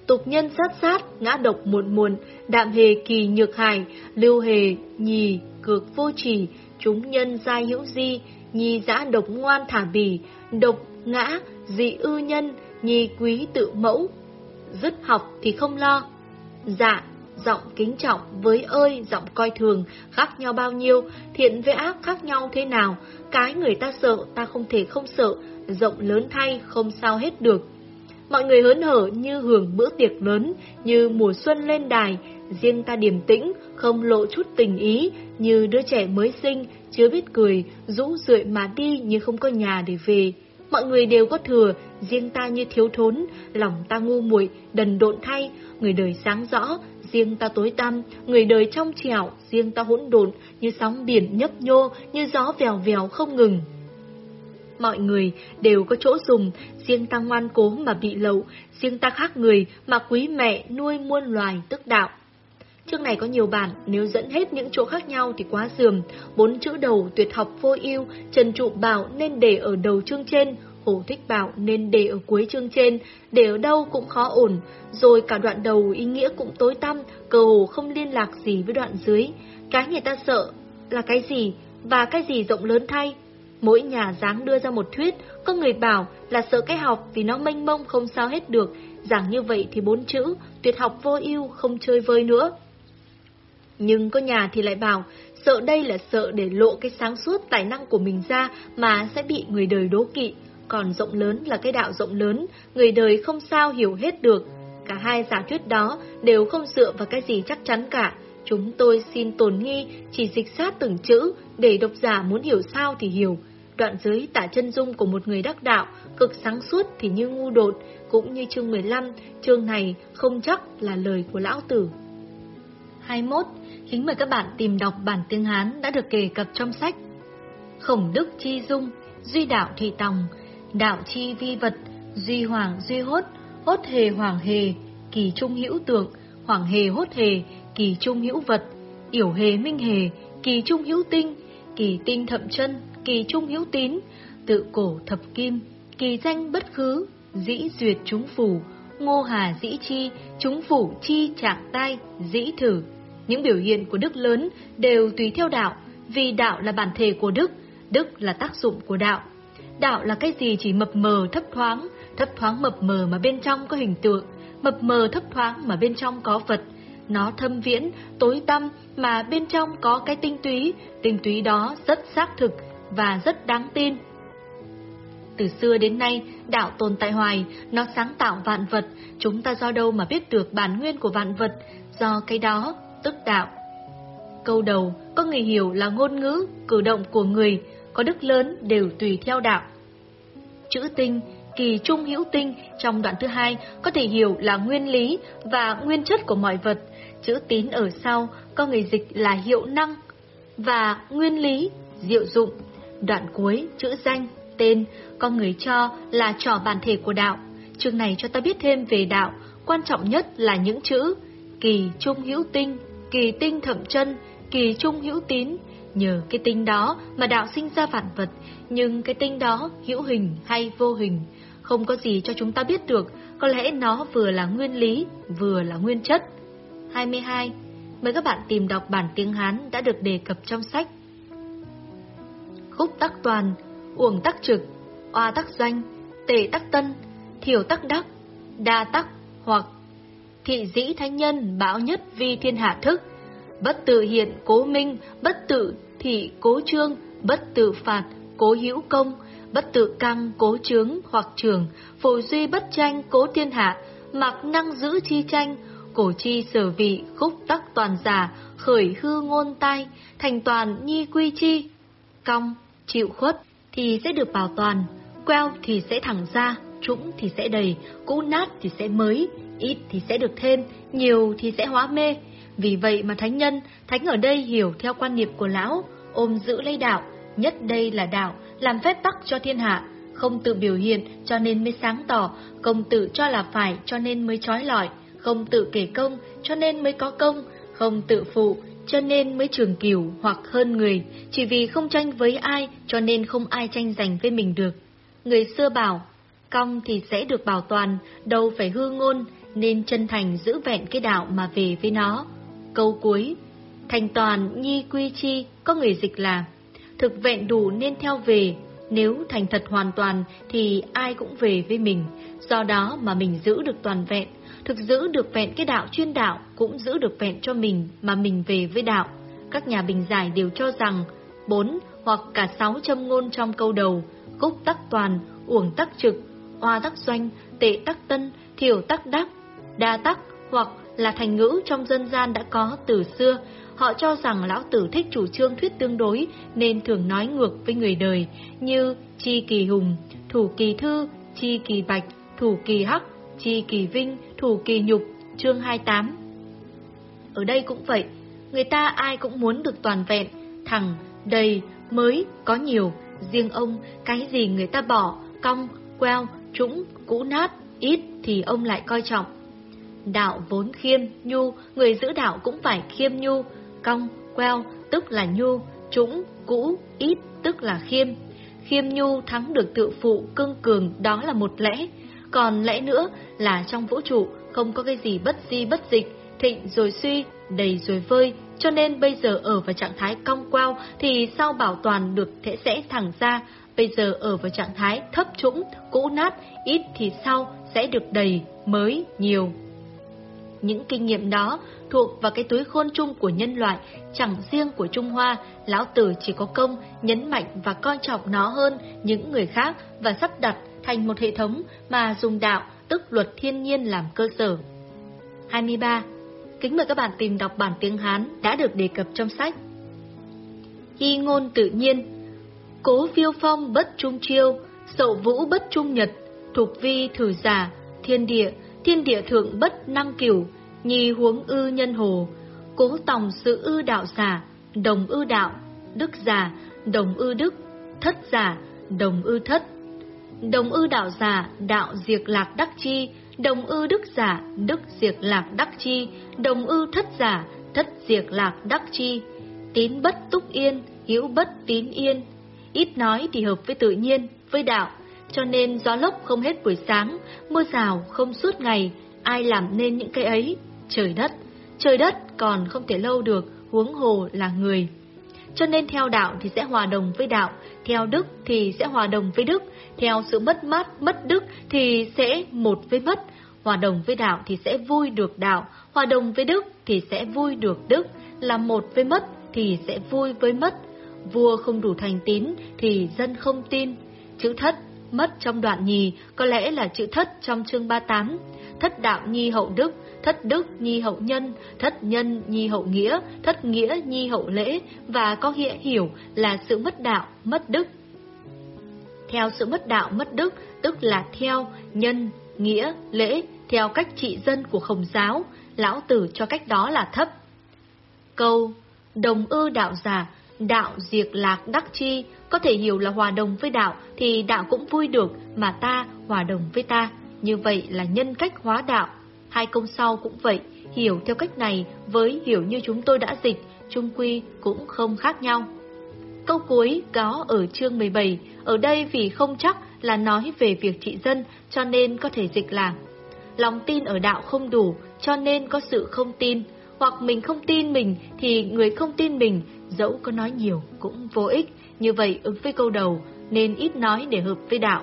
tục nhân sát sát, ngã độc muộn muộn, đạm hề kỳ nhược hải, lưu hề nhì cược vô trì, chúng nhân giai hữu di, nhi dã độc ngoan thả bỉ, độc ngã dị ư nhân, nhi quý tự mẫu. Dứt học thì không lo. Dạ, giọng kính trọng với ơi giọng coi thường, khác nhau bao nhiêu, thiện với ác khác nhau thế nào, cái người ta sợ ta không thể không sợ, rộng lớn thay không sao hết được. Mọi người hớn hở như hưởng bữa tiệc lớn, như mùa xuân lên đài, riêng ta điềm tĩnh, không lộ chút tình ý, như đứa trẻ mới sinh, chưa biết cười, rũ rượi mà đi như không có nhà để về. Mọi người đều có thừa, riêng ta như thiếu thốn, lòng ta ngu muội, đần độn thay, người đời sáng rõ, riêng ta tối tăm, người đời trong trẻo, riêng ta hỗn độn, như sóng biển nhấp nhô, như gió vèo vèo không ngừng. Mọi người đều có chỗ dùng, riêng ta ngoan cố mà bị lậu, riêng ta khác người mà quý mẹ nuôi muôn loài tức đạo. Chương này có nhiều bản, nếu dẫn hết những chỗ khác nhau thì quá dườm. Bốn chữ đầu tuyệt học vô ưu, Trần Trụ bảo nên để ở đầu chương trên, Hồ Thích bảo nên để ở cuối chương trên, để ở đâu cũng khó ổn. Rồi cả đoạn đầu ý nghĩa cũng tối tăm, cơ hồ không liên lạc gì với đoạn dưới. Cái người ta sợ là cái gì, và cái gì rộng lớn thay. Mỗi nhà dáng đưa ra một thuyết, có người bảo là sợ cái học vì nó mênh mông không sao hết được. Giảng như vậy thì bốn chữ tuyệt học vô ưu không chơi vơi nữa. Nhưng có nhà thì lại bảo, sợ đây là sợ để lộ cái sáng suốt tài năng của mình ra mà sẽ bị người đời đố kỵ. Còn rộng lớn là cái đạo rộng lớn, người đời không sao hiểu hết được. Cả hai giả thuyết đó đều không dựa vào cái gì chắc chắn cả. Chúng tôi xin tồn nghi, chỉ dịch sát từng chữ, để độc giả muốn hiểu sao thì hiểu. Đoạn dưới tả chân dung của một người đắc đạo, cực sáng suốt thì như ngu đột, cũng như chương mười lăm, chương này không chắc là lời của lão tử. hai mươi mốt. Kính mời các bạn tìm đọc bản tiếng Hán đã được đề cập trong sách. Khổng đức chi dung, duy đạo thị tòng, đạo chi vi vật, duy hoàng duy hốt, hốt hề hoàng hề, kỳ trung hữu tượng, hoàng hề hốt hề, kỳ trung hữu vật, yểu hề minh hề, kỳ trung hữu tinh, kỳ tinh thậm chân, kỳ trung hữu tín, tự cổ thập kim, kỳ danh bất khứ, dĩ duyệt chúng phủ, ngô hà dĩ chi, chúng phủ chi trạng tai, dĩ thử. Những biểu hiện của đức lớn đều tùy theo đạo, vì đạo là bản thể của đức, đức là tác dụng của đạo. Đạo là cái gì chỉ mập mờ thấp thoáng, thấp thoáng mập mờ mà bên trong có hình tượng, mập mờ thấp thoáng mà bên trong có vật. Nó thâm viễn, tối tăm mà bên trong có cái tinh túy, tinh túy đó rất xác thực và rất đáng tin. Từ xưa đến nay, đạo tồn tại hoài, nó sáng tạo vạn vật, chúng ta do đâu mà biết được bản nguyên của vạn vật, do cái đó, tức đạo. Câu đầu, có người hiểu là ngôn ngữ, cử động của người, có đức lớn đều tùy theo đạo. Chữ tinh, kỳ trung hữu tinh, trong đoạn thứ hai có thể hiểu là nguyên lý và nguyên chất của mọi vật. Chữ tín ở sau, có người dịch là hiệu năng và nguyên lý, diệu dụng. Đoạn cuối, chữ danh, tên, có người cho là trò bản thể của đạo. Chương này cho ta biết thêm về đạo, quan trọng nhất là những chữ kỳ trung hữu tinh, kỳ tinh thậm chân, kỳ trung hữu tín. Nhờ cái tinh đó mà đạo sinh ra vạn vật, nhưng cái tinh đó hữu hình hay vô hình, không có gì cho chúng ta biết được, có lẽ nó vừa là nguyên lý, vừa là nguyên chất. hai mươi hai. Mời các bạn tìm đọc bản tiếng Hán đã được đề cập trong sách. Khúc tắc toàn, uổng tắc trực, oa tắc danh, tệ tắc tân, thiểu tắc đắc, đa tắc hoặc thị dĩ thánh nhân bão nhất vi thiên hạ thức, bất tự hiện cố minh, bất tự thị cố trương, bất tự phạt cố hữu công, bất tự căng cố trướng hoặc trường, phổ duy bất tranh cố thiên hạ, mặc năng giữ chi tranh, cổ chi sở vị khúc tắc toàn giả, khởi hư ngôn tai, thành toàn nhi quy chi. Cong, chịu khuất thì sẽ được bảo toàn, queo thì sẽ thẳng ra, trũng thì sẽ đầy, cũ nát thì sẽ mới, ít thì sẽ được thêm, nhiều thì sẽ hóa mê. Vì vậy mà thánh nhân, thánh ở đây hiểu theo quan niệm của lão, ôm giữ lấy đạo, nhất đây là đạo, làm phép tắc cho thiên hạ, không tự biểu hiện cho nên mới sáng tỏ, không tự cho là phải cho nên mới trói lọi, không tự kể công cho nên mới có công, không tự phụ cho nên mới trường cửu hoặc hơn người, chỉ vì không tranh với ai cho nên không ai tranh giành với mình được. Người xưa bảo, cong thì sẽ được bảo toàn, đâu phải hư ngôn, nên chân thành giữ vẹn cái đạo mà về với nó. Câu cuối, thành toàn nhi quy chi, có người dịch là thực vẹn đủ nên theo về, nếu thành thật hoàn toàn thì ai cũng về với mình, do đó mà mình giữ được toàn vẹn, thực giữ được vẹn cái đạo chuyên đạo, cũng giữ được vẹn cho mình mà mình về với đạo. Các nhà bình giải đều cho rằng bốn hoặc cả sáu châm ngôn trong câu đầu, cúc tắc toàn, uổng tắc trực, oa tắc doanh, tệ tắc tân, thiểu tắc đắc, đa tắc, hoặc là thành ngữ trong dân gian đã có từ xưa. Họ cho rằng Lão Tử thích chủ trương thuyết tương đối nên thường nói ngược với người đời, như chi kỳ hùng, thủ kỳ thư, chi kỳ bạch, thủ kỳ hắc, chi kỳ vinh, thủ kỳ nhục, chương hai mươi tám. Ở đây cũng vậy, người ta ai cũng muốn được toàn vẹn, thẳng, đầy, mới, có nhiều. Riêng ông, cái gì người ta bỏ, cong, queo, trũng, cũ nát, ít thì ông lại coi trọng. Đạo vốn khiêm, nhu, người giữ đạo cũng phải khiêm nhu. Cong, queo, tức là nhu, trũng, cũ, ít, tức là khiêm. Khiêm nhu thắng được tự phụ, cương cường, đó là một lẽ. Còn lẽ nữa là trong vũ trụ không có cái gì bất di bất dịch, thịnh rồi suy, đầy rồi vơi. Cho nên bây giờ ở vào trạng thái cong queo thì sau bảo toàn được thế sẽ thẳng ra. Bây giờ ở vào trạng thái thấp trũng, cũ nát, ít thì sau sẽ được đầy, mới, nhiều. Những kinh nghiệm đó thuộc vào cái túi khôn chung của nhân loại, chẳng riêng của Trung Hoa. Lão Tử chỉ có công nhấn mạnh và coi trọng nó hơn những người khác và sắp đặt thành một hệ thống mà dùng đạo, tức luật thiên nhiên làm cơ sở. hai mươi ba. Kính mời các bạn tìm đọc bản tiếng Hán đã được đề cập trong sách. Hy ngôn tự nhiên, cố phiêu phong bất trung chiêu, sậu vũ bất trung nhật, thục vi thử giả, thiên địa, thiên địa thượng bất năng cửu, nhi huống ư nhân hồ, cố tòng sự ư đạo giả, đồng ư đạo, đức giả, đồng ư đức, thất giả, đồng ư thất. Đồng ư đạo giả, đạo diệt lạc đắc chi, đồng ư đức giả, đức diệt lạc đắc chi, đồng ư thất giả, thất diệt lạc đắc chi. Tín bất túc yên, hữu bất tín yên. Ít nói thì hợp với tự nhiên, với đạo. Cho nên gió lốc không hết buổi sáng, mưa rào không suốt ngày. Ai làm nên những cái ấy? Trời đất. Trời đất còn không thể lâu được, huống hồ là người. Cho nên theo đạo thì sẽ hòa đồng với đạo, theo đức thì sẽ hòa đồng với đức, theo sự mất mát, mất đức thì sẽ một với mất. Hòa đồng với đạo thì sẽ vui được đạo, hòa đồng với đức thì sẽ vui được đức, là một với mất thì sẽ vui với mất. Vua không đủ thành tín thì dân không tin. Chữ thất, mất trong đoạn nhì có lẽ là chữ thất trong chương ba mươi tám. Thất đạo nhi hậu đức, thất đức nhi hậu nhân, thất nhân nhi hậu nghĩa, thất nghĩa nhi hậu lễ, và có nghĩa hiểu là sự mất đạo, mất đức. Theo sự mất đạo, mất đức, tức là theo nhân, nghĩa, lễ, theo cách trị dân của Khổng giáo, Lão Tử cho cách đó là thấp. Câu đồng ư đạo giả, đạo diệt lạc đắc chi, có thể hiểu là hòa đồng với đạo thì đạo cũng vui được, mà ta hòa đồng với ta, như vậy là nhân cách hóa đạo. Hai câu sau cũng vậy, hiểu theo cách này với hiểu như chúng tôi đã dịch, chung quy cũng không khác nhau. Câu cuối có ở chương mười bảy, ở đây vì không chắc là nói về việc trị dân, cho nên có thể dịch là lòng tin ở đạo không đủ, cho nên có sự không tin, hoặc mình không tin mình thì người không tin mình, dẫu có nói nhiều cũng vô ích. Như vậy ứng với câu đầu, nên ít nói để hợp với đạo.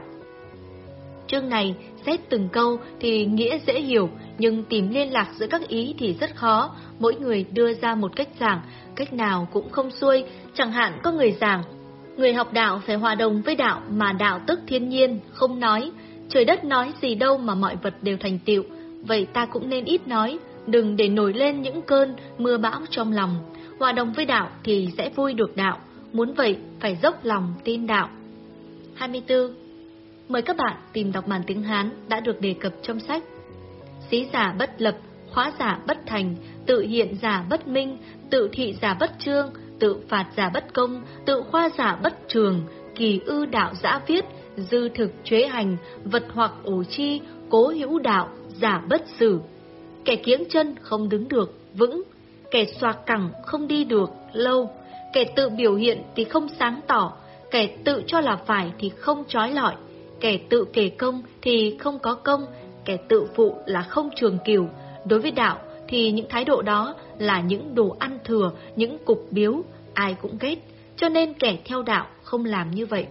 Chương này xét từng câu thì nghĩa dễ hiểu, nhưng tìm liên lạc giữa các ý thì rất khó. Mỗi người đưa ra một cách giảng, cách nào cũng không xuôi. Chẳng hạn có người giảng, người học đạo phải hòa đồng với đạo, mà đạo tức thiên nhiên, không nói. Trời đất nói gì đâu mà mọi vật đều thành tựu. Vậy ta cũng nên ít nói, đừng để nổi lên những cơn mưa bão trong lòng. Hòa đồng với đạo thì sẽ vui được đạo, muốn vậy phải dốc lòng tin đạo. hai mươi tư. Mời các bạn tìm đọc bản tiếng Hán đã được đề cập trong sách. Xí giả bất lập, khóa giả bất thành, tự hiện giả bất minh, tự thị giả bất trương, tự phạt giả bất công, tự khoa giả bất trường, kỳ ư đạo giã viết, dư thực chế hành, vật hoặc ổ chi, cố hữu đạo, giả bất xử. Kẻ kiễng chân không đứng được, vững, kẻ xoạc cẳng không đi được, lâu, kẻ tự biểu hiện thì không sáng tỏ, kẻ tự cho là phải thì không trói lọi, kẻ tự kể công thì không có công, kẻ tự phụ là không trường cửu. Đối với đạo thì những thái độ đó là những đồ ăn thừa, những cục biếu, ai cũng ghét, cho nên kẻ theo đạo không làm như vậy.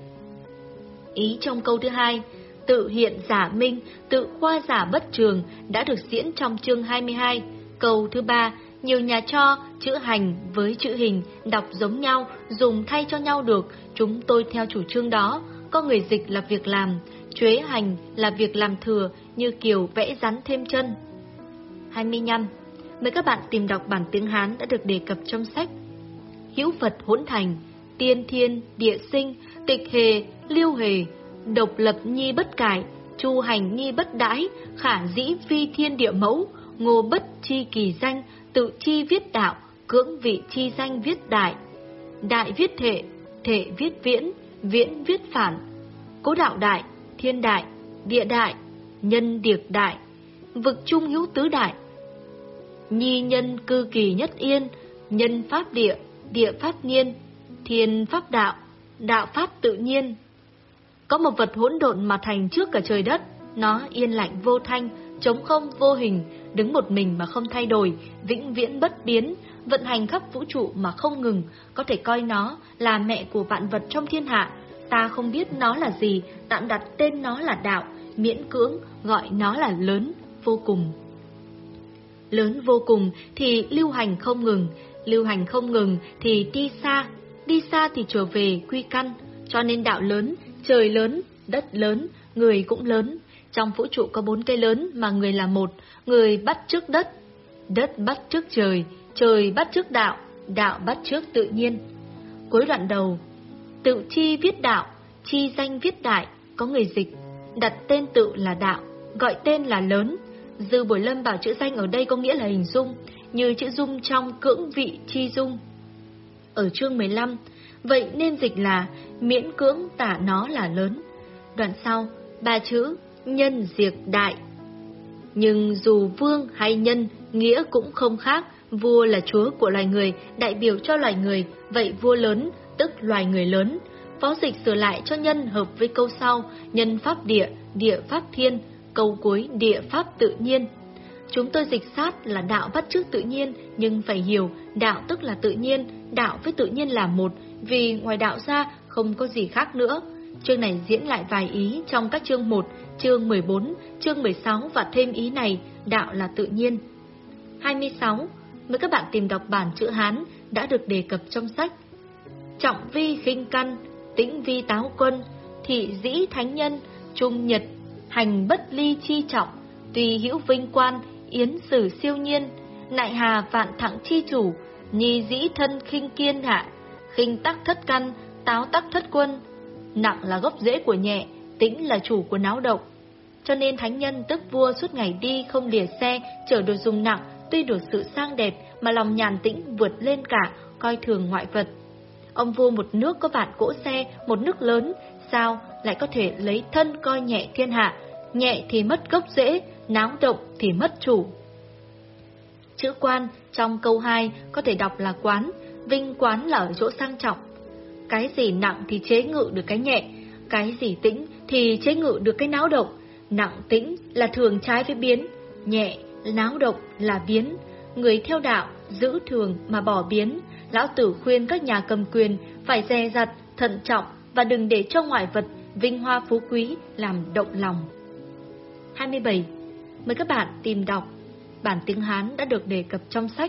Ý trong câu thứ hai, tự hiện giả minh, tự khoa giả bất trường đã được diễn trong chương hai mươi hai. Câu thứ ba, nhiều nhà cho chữ hành với chữ hình đọc giống nhau, dùng thay cho nhau được, chúng tôi theo chủ trương đó. Có người dịch là việc làm, chuế hành là việc làm thừa, như kiểu vẽ rắn thêm chân. hai mươi lăm. Mời các bạn tìm đọc bản tiếng Hán đã được đề cập trong sách. Hữu Phật hỗn thành, tiên thiên, địa sinh, tịch hề, lưu hề, độc lập nhi bất cải, chu hành nhi bất đãi, khả dĩ phi thiên địa mẫu, ngô bất chi kỳ danh, tự chi viết đạo, cưỡng vị chi danh viết đại. Đại viết thệ, thệ viết viễn, viễn viết phản. Cố đạo đại, thiên đại, địa đại, nhân điệp đại, vực trung hữu tứ đại. Nhi nhân cư kỳ nhất yên, nhân pháp địa, địa pháp nhiên, thiên pháp đạo, đạo pháp tự nhiên. Có một vật hỗn độn mà thành trước cả trời đất, nó yên lặng vô thanh, trống không vô hình, đứng một mình mà không thay đổi, vĩnh viễn bất biến, vận hành khắp vũ trụ mà không ngừng, có thể coi nó là mẹ của vạn vật trong thiên hạ. Ta không biết nó là gì, tạm đặt tên nó là đạo, miễn cưỡng gọi nó là lớn, vô cùng. Lớn vô cùng thì lưu hành không ngừng, lưu hành không ngừng thì đi xa, đi xa thì trở về quy căn, cho nên đạo lớn, trời lớn, đất lớn, người cũng lớn. Trong vũ trụ có bốn cái lớn mà người là một, người bắt chước đất, đất bắt chước trời, trời bắt chước đạo, đạo bắt chước tự nhiên. Cuối đoạn đầu, tự chi viết đạo, chi danh viết đại, có người dịch, đặt tên tự là đạo, gọi tên là lớn. Dư Bồi Lâm bảo chữ danh ở đây có nghĩa là hình dung, như chữ dung trong cưỡng vị chi dung. Ở chương mười lăm, vậy nên dịch là miễn cưỡng tả nó là lớn. Đoạn sau, ba chữ nhân diệt đại. Nhưng dù vương hay nhân, nghĩa cũng không khác, vua là chúa của loài người, đại biểu cho loài người, vậy vua lớn, tức loài người lớn. Phó dịch sửa lại cho nhân hợp với câu sau, nhân pháp địa, địa pháp thiên, câu cuối địa pháp tự nhiên. Chúng tôi dịch sát là đạo bắt chước tự nhiên, nhưng phải hiểu, đạo tức là tự nhiên, đạo với tự nhiên là một, vì ngoài đạo ra không có gì khác nữa. Chương này diễn lại vài ý trong các chương một, chương mười bốn, chương mười sáu và thêm ý này, đạo là tự nhiên. hai mươi sáu. Mời các bạn tìm đọc bản chữ Hán đã được đề cập trong sách. Trọng vi khinh căn, tĩnh vi táo quân, thị dĩ thánh nhân, trung nhật, hành bất ly chi trọng, tùy hữu vinh quan, yến sử siêu nhiên, nại hà vạn thẳng chi chủ, nhi dĩ thân khinh kiên hạ, khinh tắc thất căn, táo tắc thất quân. Nặng là gốc rễ của nhẹ, tĩnh là chủ của náo động. Cho nên thánh nhân tức vua suốt ngày đi không lìa xe, chở đồ dùng nặng, tuy được sự sang đẹp mà lòng nhàn tĩnh vượt lên cả, coi thường ngoại vật. Ông vua một nước có vạn cỗ xe, một nước lớn, sao lại có thể lấy thân coi nhẹ thiên hạ? Nhẹ thì mất gốc rễ, náo động thì mất chủ. Chữ quan trong câu hai có thể đọc là quán, vinh quán là ở chỗ sang trọng. Cái gì nặng thì chế ngự được cái nhẹ, cái gì tĩnh thì chế ngự được cái náo động. Nặng tĩnh là thường trái với biến, nhẹ náo động là biến. Người theo đạo giữ thường mà bỏ biến. Lão Tử khuyên các nhà cầm quyền phải dè dặt, thận trọng và đừng để cho ngoại vật, vinh hoa phú quý làm động lòng. hai mươi bảy. Mời các bạn tìm đọc bản tiếng Hán đã được đề cập trong sách.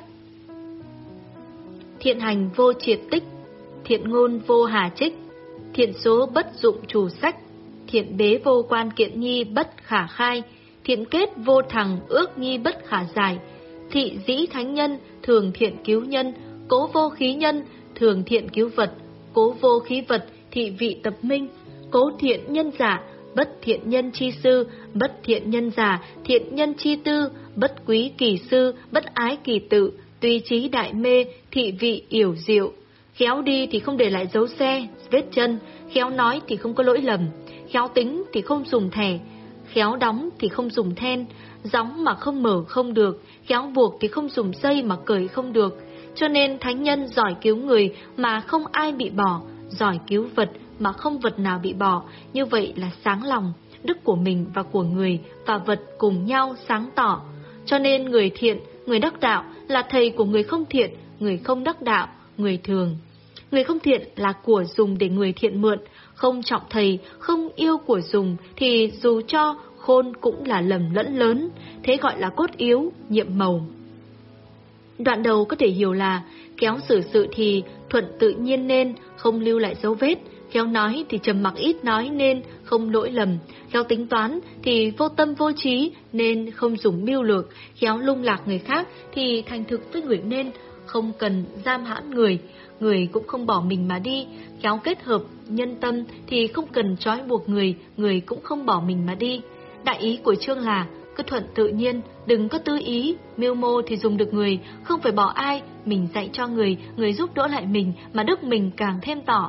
Thiện hành vô triệt tích, thiện ngôn vô hà trích, thiện số bất dụng chủ sách, thiện bế vô quan kiện nhi bất khả khai, thiện kết vô thằng ước nhi bất khả giải, thị dĩ thánh nhân thường thiện cứu nhân, cố vô khí nhân thường thiện cứu vật, cố vô khí vật thị vị tập minh, cố thiện nhân giả bất thiện nhân chi sư, bất thiện nhân giả thiện nhân chi tư, bất quý kỳ sư bất ái kỳ tự, tuy trí đại mê thị vị yểu diệu. Khéo đi thì không để lại dấu xe, vết chân, khéo nói thì không có lỗi lầm, khéo tính thì không dùng thẻ, khéo đóng thì không dùng then, gióng mà không mở không được, khéo buộc thì không dùng dây mà cởi không được. Cho nên thánh nhân giỏi cứu người mà không ai bị bỏ, giỏi cứu vật mà không vật nào bị bỏ, như vậy là sáng lòng. đức của mình và của người và vật cùng nhau sáng tỏ. Cho nên người thiện, người đắc đạo là thầy của người không thiện, người không đắc đạo, người thường. Người không thiện là của dùng để người thiện mượn, không trọng thầy, không yêu của dùng thì dù cho khôn cũng là lầm lẫn lớn, thế gọi là cốt yếu, nhiệm màu. Đoạn đầu có thể hiểu là khéo xử sự thì thuận tự nhiên nên không lưu lại dấu vết, khéo nói thì trầm mặc ít nói nên không lỗi lầm, khéo tính toán thì vô tâm vô trí nên không dùng mưu lược, khéo lung lạc người khác thì thành thực với người nên không cần giam hãm người, người cũng không bỏ mình mà đi, khéo kết hợp nhân tâm thì không cần trói buộc người, người cũng không bỏ mình mà đi. Đại ý của chương là cứ thuận tự nhiên, đừng có tư ý, mưu mô thì dùng được người, không phải bỏ ai, mình dạy cho người, người giúp đỡ lại mình mà đức mình càng thêm tỏ.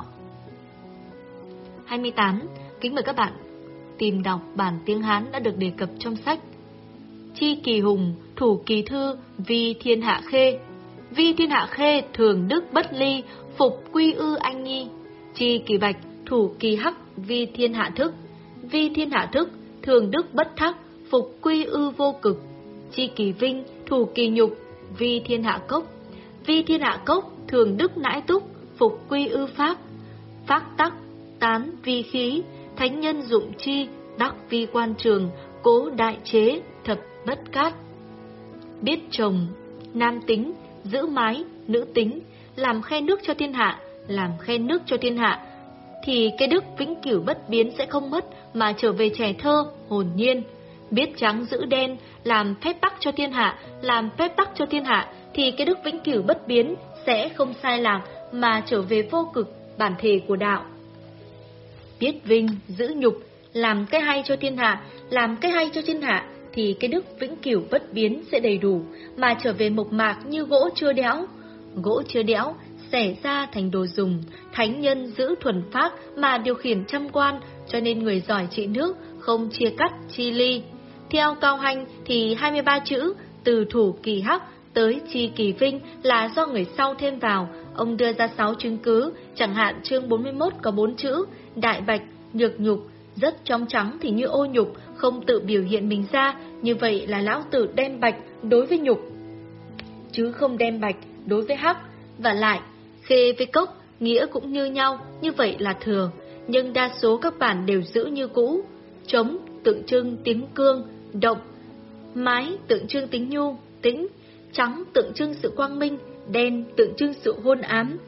hai mươi tám. Kính mời các bạn tìm đọc bản tiếng Hán đã được đề cập trong sách. Chi kỳ hùng, thủ kỳ thư, vi thiên hạ khê. Vi thiên hạ khê, thường đức bất ly, phục quy ư anh nhi. Chi kỳ bạch, thủ kỳ hắc, vi thiên hạ thức. Vi thiên hạ thức, thường đức bất thắc, phục quy ư vô cực. Chi kỳ vinh, thủ kỳ nhục, vi thiên hạ cốc. Vi thiên hạ cốc, thường đức nãi túc, phục quy ư pháp. Pháp tắc, tán vi khí, thánh nhân dụng chi, đắc vi quan trường, cố đại chế, thập bất cát. Biết chồng, nam tính, giữ mái, nữ tính, làm khe nước cho thiên hạ, làm khe nước cho thiên hạ, thì cái đức vĩnh cửu bất biến sẽ không mất mà trở về trẻ thơ, hồn nhiên. Biết trắng giữ đen, làm phép tắc cho thiên hạ, làm phép tắc cho thiên hạ, thì cái đức vĩnh cửu bất biến sẽ không sai lạc mà trở về vô cực, bản thể của đạo. Biết vinh, giữ nhục, làm cái hay cho thiên hạ, làm cái hay cho thiên hạ, thì cái đức vĩnh cửu bất biến sẽ đầy đủ mà trở về mộc mạc như gỗ chưa đẽo. Gỗ chưa đẽo xẻ ra thành đồ dùng, thánh nhân giữ thuần pháp mà điều khiển trăm quan, cho nên người giỏi trị nước không chia cắt chi ly. Theo Cao Hanh thì hai mươi ba chữ từ thủ kỳ hắc tới chi kỳ vinh là do người sau thêm vào. Ông đưa ra sáu chứng cứ, chẳng hạn chương bốn mươi mốt có bốn chữ đại bạch, nhược nhục, rất trong trắng thì như ô nhục, không tự biểu hiện mình ra, như vậy là lão tử đem bạch đối với nhục, chứ không đem bạch đối với hắc. Và lại, khê với cốc, nghĩa cũng như nhau, như vậy là thừa, nhưng đa số các bản đều giữ như cũ. Trống tượng trưng tiếng cương, động. Mái tượng trưng tính nhu, tĩnh. Trắng tượng trưng sự quang minh, đen tượng trưng sự hôn ám.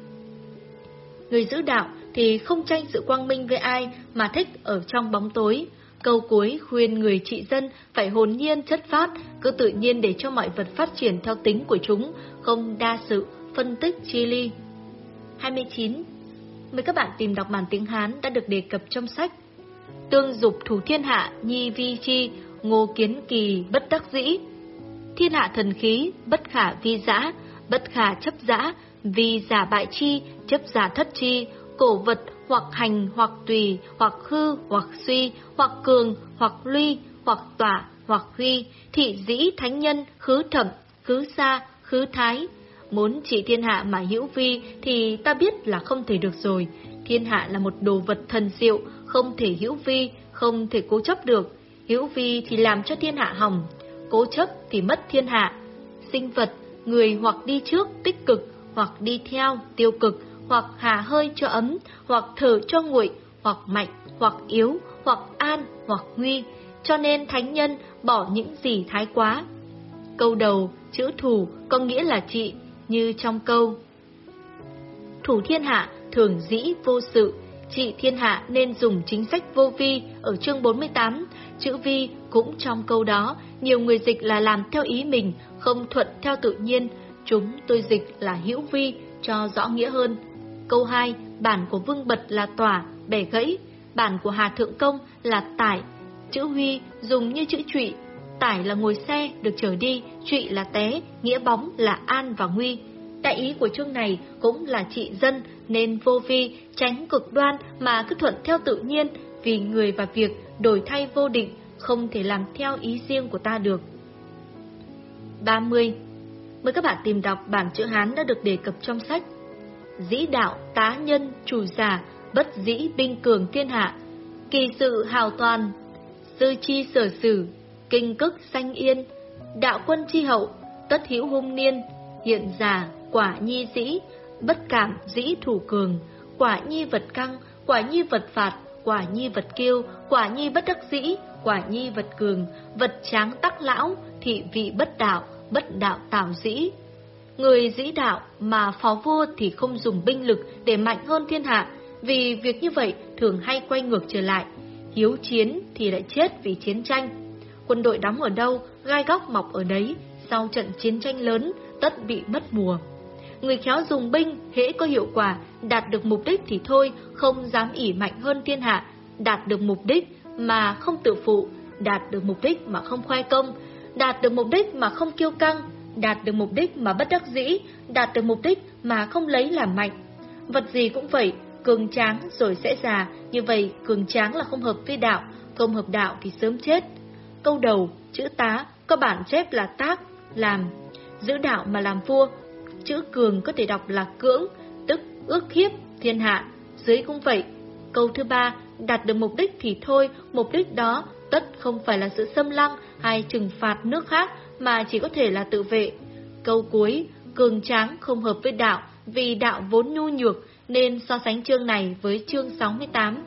Người giữ đạo thì không tranh sự quang minh với ai mà thích ở trong bóng tối. Câu cuối khuyên người trị dân phải hồn nhiên chất phát, cứ tự nhiên để cho mọi vật phát triển theo tính của chúng, không đa sự, phân tích chi ly. hai mươi chín. Mời các bạn tìm đọc bản tiếng Hán đã được đề cập trong sách. Tương dục thủ thiên hạ, nhi vi chi, ngô kiến kỳ bất đắc dĩ. Thiên hạ thần khí, bất khả vi dã, bất khả chấp dã, vì giả bại chi, chấp giả thất chi, cổ vật hoặc hành hoặc tùy, hoặc hư hoặc suy, hoặc cường hoặc luy, hoặc tỏa hoặc huy, thị dĩ thánh nhân, khứ thẩm, khứ xa, khứ thái. Muốn trị thiên hạ mà hữu vi thì ta biết là không thể được rồi. Thiên hạ là một đồ vật thần diệu, không thể hữu vi, không thể cố chấp được. Hữu vi thì làm cho thiên hạ hỏng, cố chấp thì mất thiên hạ. Sinh vật, người hoặc đi trước tích cực, hoặc đi theo tiêu cực, hoặc hà hơi cho ấm, hoặc thở cho nguội, hoặc mạnh, hoặc yếu, hoặc an, hoặc nguy. Cho nên thánh nhân bỏ những gì thái quá. Câu đầu, chữ thủ có nghĩa là trị, như trong câu thủ thiên hạ thường dĩ vô sự, trị thiên hạ nên dùng chính sách vô vi ở chương bốn mươi tám. Chữ vi cũng trong câu đó, nhiều người dịch là làm theo ý mình, không thuận theo tự nhiên. Chúng tôi dịch là hữu vi cho rõ nghĩa hơn. Câu hai, bản của Vương Bật là tỏa, bẻ gãy, bản của Hà Thượng Công là tải. Chữ huy dùng như chữ trụy, tải là ngồi xe được chở đi, trụy là té, nghĩa bóng là an và nguy. Đại ý của chương này cũng là trị dân nên vô vi, tránh cực đoan mà cứ thuận theo tự nhiên, vì người và việc đổi thay vô định, không thể làm theo ý riêng của ta được. ba mươi. Mời các bạn tìm đọc bản chữ Hán đã được đề cập trong sách. Dĩ đạo tá nhân chủ giả, bất dĩ binh cường thiên hạ, kỳ sự hào toàn, Dư chi sở sử, kinh cức sanh yên. Đạo quân chi hậu, tất hữu hung niên. Hiện giả, quả nhi dĩ, bất cảm dĩ thủ cường. Quả nhi vật căng, quả nhi vật phạt, quả nhi vật kiêu, quả nhi bất đắc dĩ, quả nhi vật cường. Vật tráng tắc lão, thị vị bất đạo, bất đạo tảo dĩ. Người dĩ đạo mà phó vua thì không dùng binh lực để mạnh hơn thiên hạ, vì việc như vậy thường hay quay ngược trở lại. Hiếu chiến thì lại chết vì chiến tranh. Quân đội đóng ở đâu, gai góc mọc ở đấy, sau trận chiến tranh lớn, tất bị mất mùa. Người khéo dùng binh, hễ có hiệu quả, đạt được mục đích thì thôi, không dám ỷ mạnh hơn thiên hạ, đạt được mục đích mà không tự phụ, đạt được mục đích mà không khoe công, đạt được mục đích mà không kiêu căng, đạt được mục đích mà bất đắc dĩ, đạt được mục đích mà không lấy làm mạnh. Vật gì cũng vậy, cường tráng rồi sẽ già, như vậy cường tráng là không hợp với đạo, không hợp đạo thì sớm chết. Câu đầu, chữ tá, có bản chép là tác, làm, giữ đạo mà làm vua. Chữ cường có thể đọc là cưỡng, tức ước hiếp thiên hạ, dưới cũng vậy. Câu thứ ba, đạt được mục đích thì thôi, mục đích đó tất không phải là sự xâm lăng hay trừng phạt nước khác, mà chỉ có thể là tự vệ. Câu cuối, cường tráng không hợp với đạo, vì đạo vốn nhu nhược, nên so sánh chương này với chương sáu mươi tám.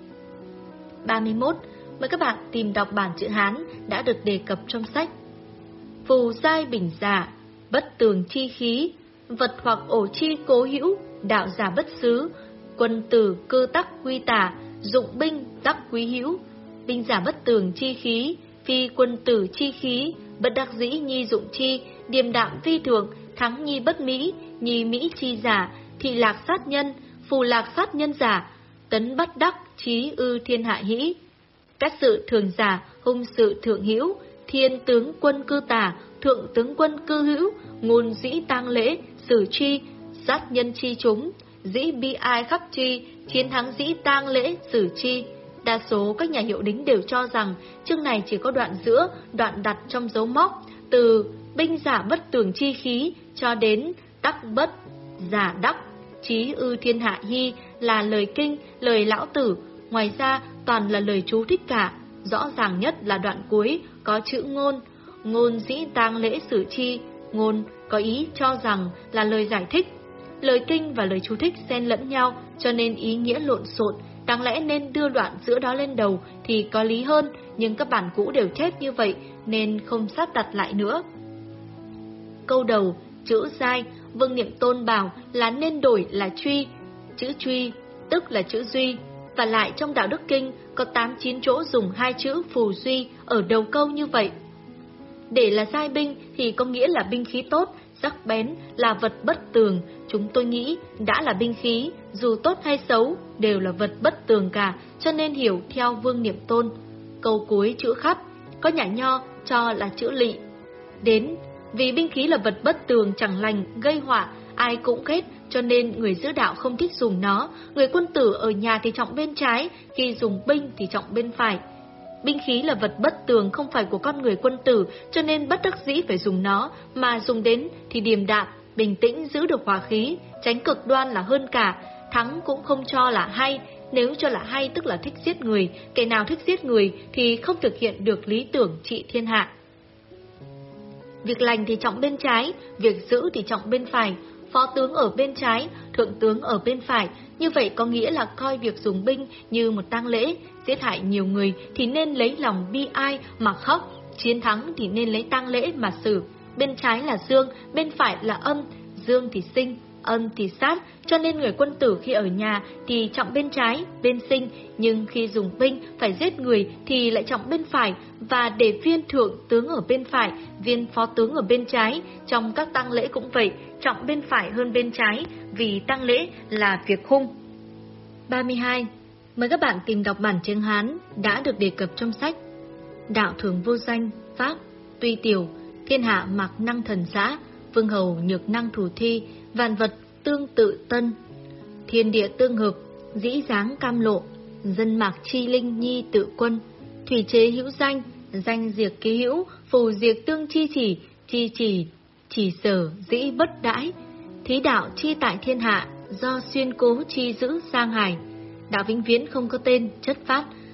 ba mươi mốt. Mời các bạn tìm đọc bản chữ Hán đã được đề cập trong sách. Phù giai bình giả, bất tường chi khí, vật hoặc ổ chi cố hữu, đạo giả bất xứ, quân tử cư tắc quy tả, dụng binh tắc quý hữu. Binh giả bất tường chi khí, phi quân tử chi khí, bất đắc dĩ nhi dụng chi, điềm đạm vi thượng, thắng nhi bất mỹ, nhi mỹ chi giả, thị lạc sát nhân, phù lạc sát nhân giả, tấn bất đắc, trí ư thiên hạ hĩ. Các sự thường giả, hung sự thượng hữu, thiên tướng quân cư tả, thượng tướng quân cư hữu, ngôn dĩ tang lễ, xử chi, sát nhân chi chúng, dĩ bi ai khắc chi, chiến thắng dĩ tang lễ, xử chi. Đa số các nhà hiệu đính đều cho rằng chương này chỉ có đoạn giữa, đoạn đặt trong dấu móc, từ binh giả bất tường chi khí cho đến tắc bất giả đắc, trí ư thiên hạ hy là lời kinh, lời lão tử. Ngoài ra toàn là lời chú thích cả. Rõ ràng nhất là đoạn cuối có chữ ngôn, ngôn dĩ tang lễ xử chi. Ngôn có ý cho rằng là lời giải thích. Lời kinh và lời chú thích xen lẫn nhau, cho nên ý nghĩa lộn xộn. Đáng lẽ nên đưa đoạn giữa đó lên đầu thì có lý hơn, nhưng các bản cũ đều chép như vậy nên không sắp đặt lại nữa. Câu đầu, chữ giai, Vương Niệm Tôn bảo là nên đổi là truy. Chữ truy, tức là chữ duy. Và lại trong Đạo Đức Kinh có tám chín chỗ dùng hai chữ phù duy ở đầu câu như vậy. Để là giai binh thì có nghĩa là binh khí tốt, sắc bén, là vật bất tường. Chúng tôi nghĩ đã là binh khí, dù tốt hay xấu, đều là vật bất tường cả, cho nên hiểu theo Vương Niệm Tôn. Câu cuối chữ khắp, có nhà nho cho là chữ lỵ. Đến, vì binh khí là vật bất tường chẳng lành, gây họa, ai cũng ghét, cho nên người giữ đạo không thích dùng nó. Người quân tử ở nhà thì trọng bên trái, khi dùng binh thì trọng bên phải. Binh khí là vật bất tường không phải của con người quân tử, cho nên bất đắc dĩ phải dùng nó, mà dùng đến thì điềm đạm, bình tĩnh giữ được hòa khí, tránh cực đoan là hơn cả. Thắng cũng không cho là hay, nếu cho là hay tức là thích giết người, kẻ nào thích giết người thì không thực hiện được lý tưởng trị thiên hạ. Việc lành thì trọng bên trái, việc giữ thì trọng bên phải. Phó tướng ở bên trái, thượng tướng ở bên phải, như vậy có nghĩa là coi việc dùng binh như một tang lễ, giết hại nhiều người thì nên lấy lòng bi ai mà khóc, chiến thắng thì nên lấy tang lễ mà xử. Bên trái là dương, bên phải là âm, dương thì sinh, âm thì sát, cho nên người quân tử khi ở nhà thì trọng bên trái, bên sinh, nhưng khi dùng binh phải giết người thì lại trọng bên phải, và để viên thượng tướng ở bên phải, viên phó tướng ở bên trái. Trong các tang lễ cũng vậy, trọng bên phải hơn bên trái, vì tang lễ là việc hung. ba mươi hai. Mời các bạn tìm đọc bản chương Hán đã được đề cập trong sách. Đạo thường vô danh, pháp, tuy tiểu, thiên hạ mặc năng thần giã, vương hầu nhược năng thủ thi, vạn vật tương tự tân. Thiên địa tương hợp, dĩ dáng cam lộ, dân mạc chi linh nhi tự quân. Thủy chế hữu danh, danh diệt ký hữu, phù diệt tương chi chỉ, chi chỉ, chỉ sở dĩ bất đãi. Thí đạo chi tại thiên hạ, do xuyên cố chi giữ sang hải. Đạo vĩnh viễn không có tên, chất phát,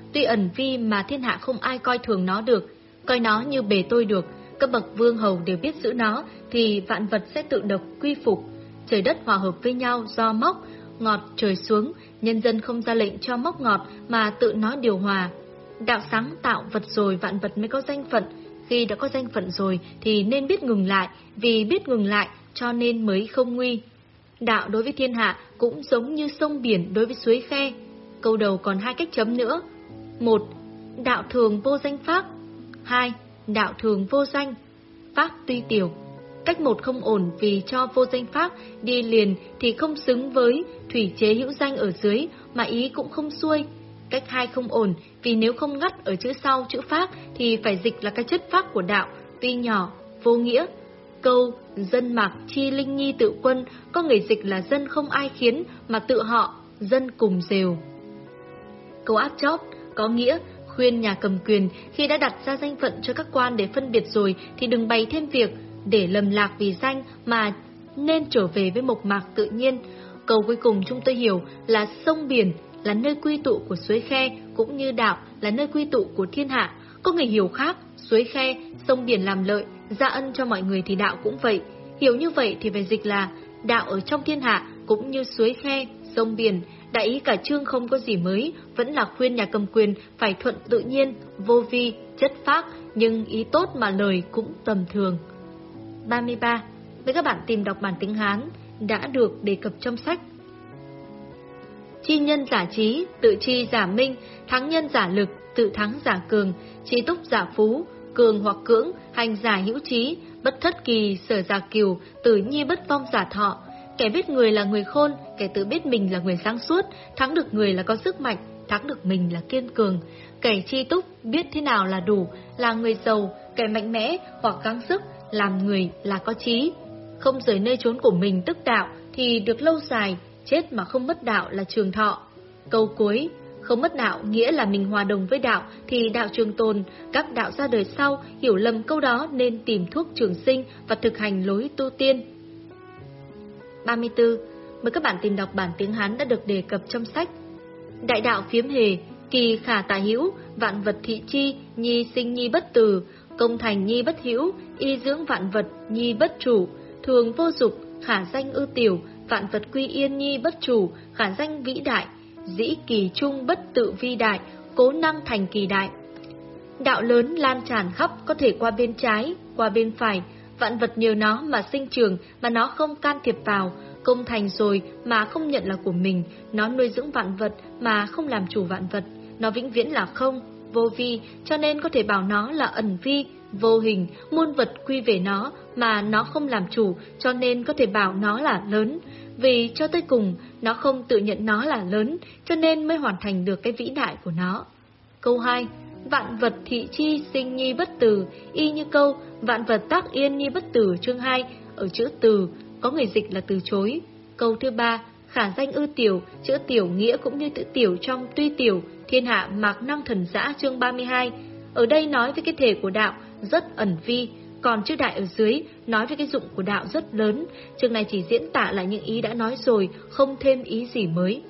tuy ẩn vi mà thiên hạ không ai coi thường nó được, coi nó như bề tôi được, các bậc vương hầu đều biết giữ nó, thì vạn vật sẽ tự động quy phục. Trời đất hòa hợp với nhau do móc ngọt trời xuống, nhân dân không ra lệnh cho móc ngọt mà tự nó điều hòa. Đạo sáng tạo vật rồi vạn vật mới có danh phận, khi đã có danh phận rồi thì nên biết ngừng lại, vì biết ngừng lại cho nên mới không nguy. Đạo đối với thiên hạ cũng giống như sông biển đối với suối khe. Câu đầu còn hai cách chấm nữa. Một, đạo thường vô danh pháp. Hai, đạo thường vô danh, pháp tuy tiểu. Cách một không ổn vì cho vô danh pháp đi liền thì không xứng với thủy chế hữu danh ở dưới, mà ý cũng không xuôi. Cách hai không ổn vì nếu không ngắt ở chữ sau chữ pháp thì phải dịch là cái chất pháp của đạo, tuy nhỏ, vô nghĩa. Câu dân mạc chi linh nhi tự quân có người dịch là dân không ai khiến mà tự họ, dân cùng rều. Câu áp chót có nghĩa khuyên nhà cầm quyền khi đã đặt ra danh phận cho các quan để phân biệt rồi thì đừng bày thêm việc để lầm lạc vì danh mà nên trở về với mộc mạc tự nhiên. Câu cuối cùng chúng tôi hiểu là sông biển là nơi quy tụ của suối khe, cũng như đạo là nơi quy tụ của thiên hạ. Có người hiểu khác, suối khe, sông biển làm lợi, gia ân cho mọi người thì đạo cũng vậy. Hiểu như vậy thì phải dịch là đạo ở trong thiên hạ cũng như suối khe, sông biển. Đại ý cả chương không có gì mới, vẫn là khuyên nhà cầm quyền phải thuận tự nhiên, vô vi, chất phác, nhưng ý tốt mà lời cũng tầm thường. ba mươi ba. Với các bạn tìm đọc bản tiếng Hán đã được đề cập trong sách. Chi nhân giả trí, tự chi giả minh, thắng nhân giả lực, tự thắng giả cường, trí túc giả phú, cường hoặc cưỡng, hành giả hữu trí, bất thất kỳ, sở giả kiều, tử nhi bất vong giả thọ. Kẻ biết người là người khôn, kẻ tự biết mình là người sáng suốt, thắng được người là có sức mạnh, thắng được mình là kiên cường. Kẻ chi túc biết thế nào là đủ, là người giàu, kẻ mạnh mẽ hoặc gắng sức, làm người là có trí. Không rời nơi trốn của mình tức đạo thì được lâu dài, chết mà không mất đạo là trường thọ. Câu cuối, không mất đạo nghĩa là mình hòa đồng với đạo thì đạo trường tồn. Các đạo ra đời sau hiểu lầm câu đó nên tìm thuốc trường sinh và thực hành lối tu tiên. ba mươi tư. Mời các bạn tìm đọc bản tiếng Hán đã được đề cập trong sách. Đại đạo phiếm hề, kỳ khả tà hữu, vạn vật thị chi, nhi sinh nhi bất từ, công thành nhi bất hữu, y dưỡng vạn vật nhi bất chủ, thường vô dục, khả danh ư tiểu, vạn vật quy yên nhi bất chủ, khả danh vĩ đại, dĩ kỳ trung bất tự vi đại, cố năng thành kỳ đại. Đạo lớn lan tràn khắp, có thể qua bên trái, qua bên phải, vạn vật nhờ nó mà sinh trưởng mà nó không can thiệp vào, công thành rồi mà không nhận là của mình, nó nuôi dưỡng vạn vật mà không làm chủ vạn vật, nó vĩnh viễn là không, vô vi, cho nên có thể bảo nó là ẩn vi, vô hình, muôn vật quy về nó mà nó không làm chủ, cho nên có thể bảo nó là lớn. Vì cho tới cùng, nó không tự nhận nó là lớn, cho nên mới hoàn thành được cái vĩ đại của nó. Câu hai. Vạn vật thị chi sinh nhi bất từ, y như câu vạn vật tác yên nhi bất tử chương hai, ở chữ từ, có người dịch là từ chối. Câu thứ ba. Khả danh ư tiểu, chữ tiểu nghĩa cũng như chữ tiểu trong tuy tiểu, thiên hạ mạc năng thần dã chương ba mươi hai. Ở đây nói với cái thể của đạo rất ẩn vi, còn chữ đại ở dưới nói về cái dụng của đạo rất lớn. Chương này chỉ diễn tả lại những ý đã nói rồi, không thêm ý gì mới.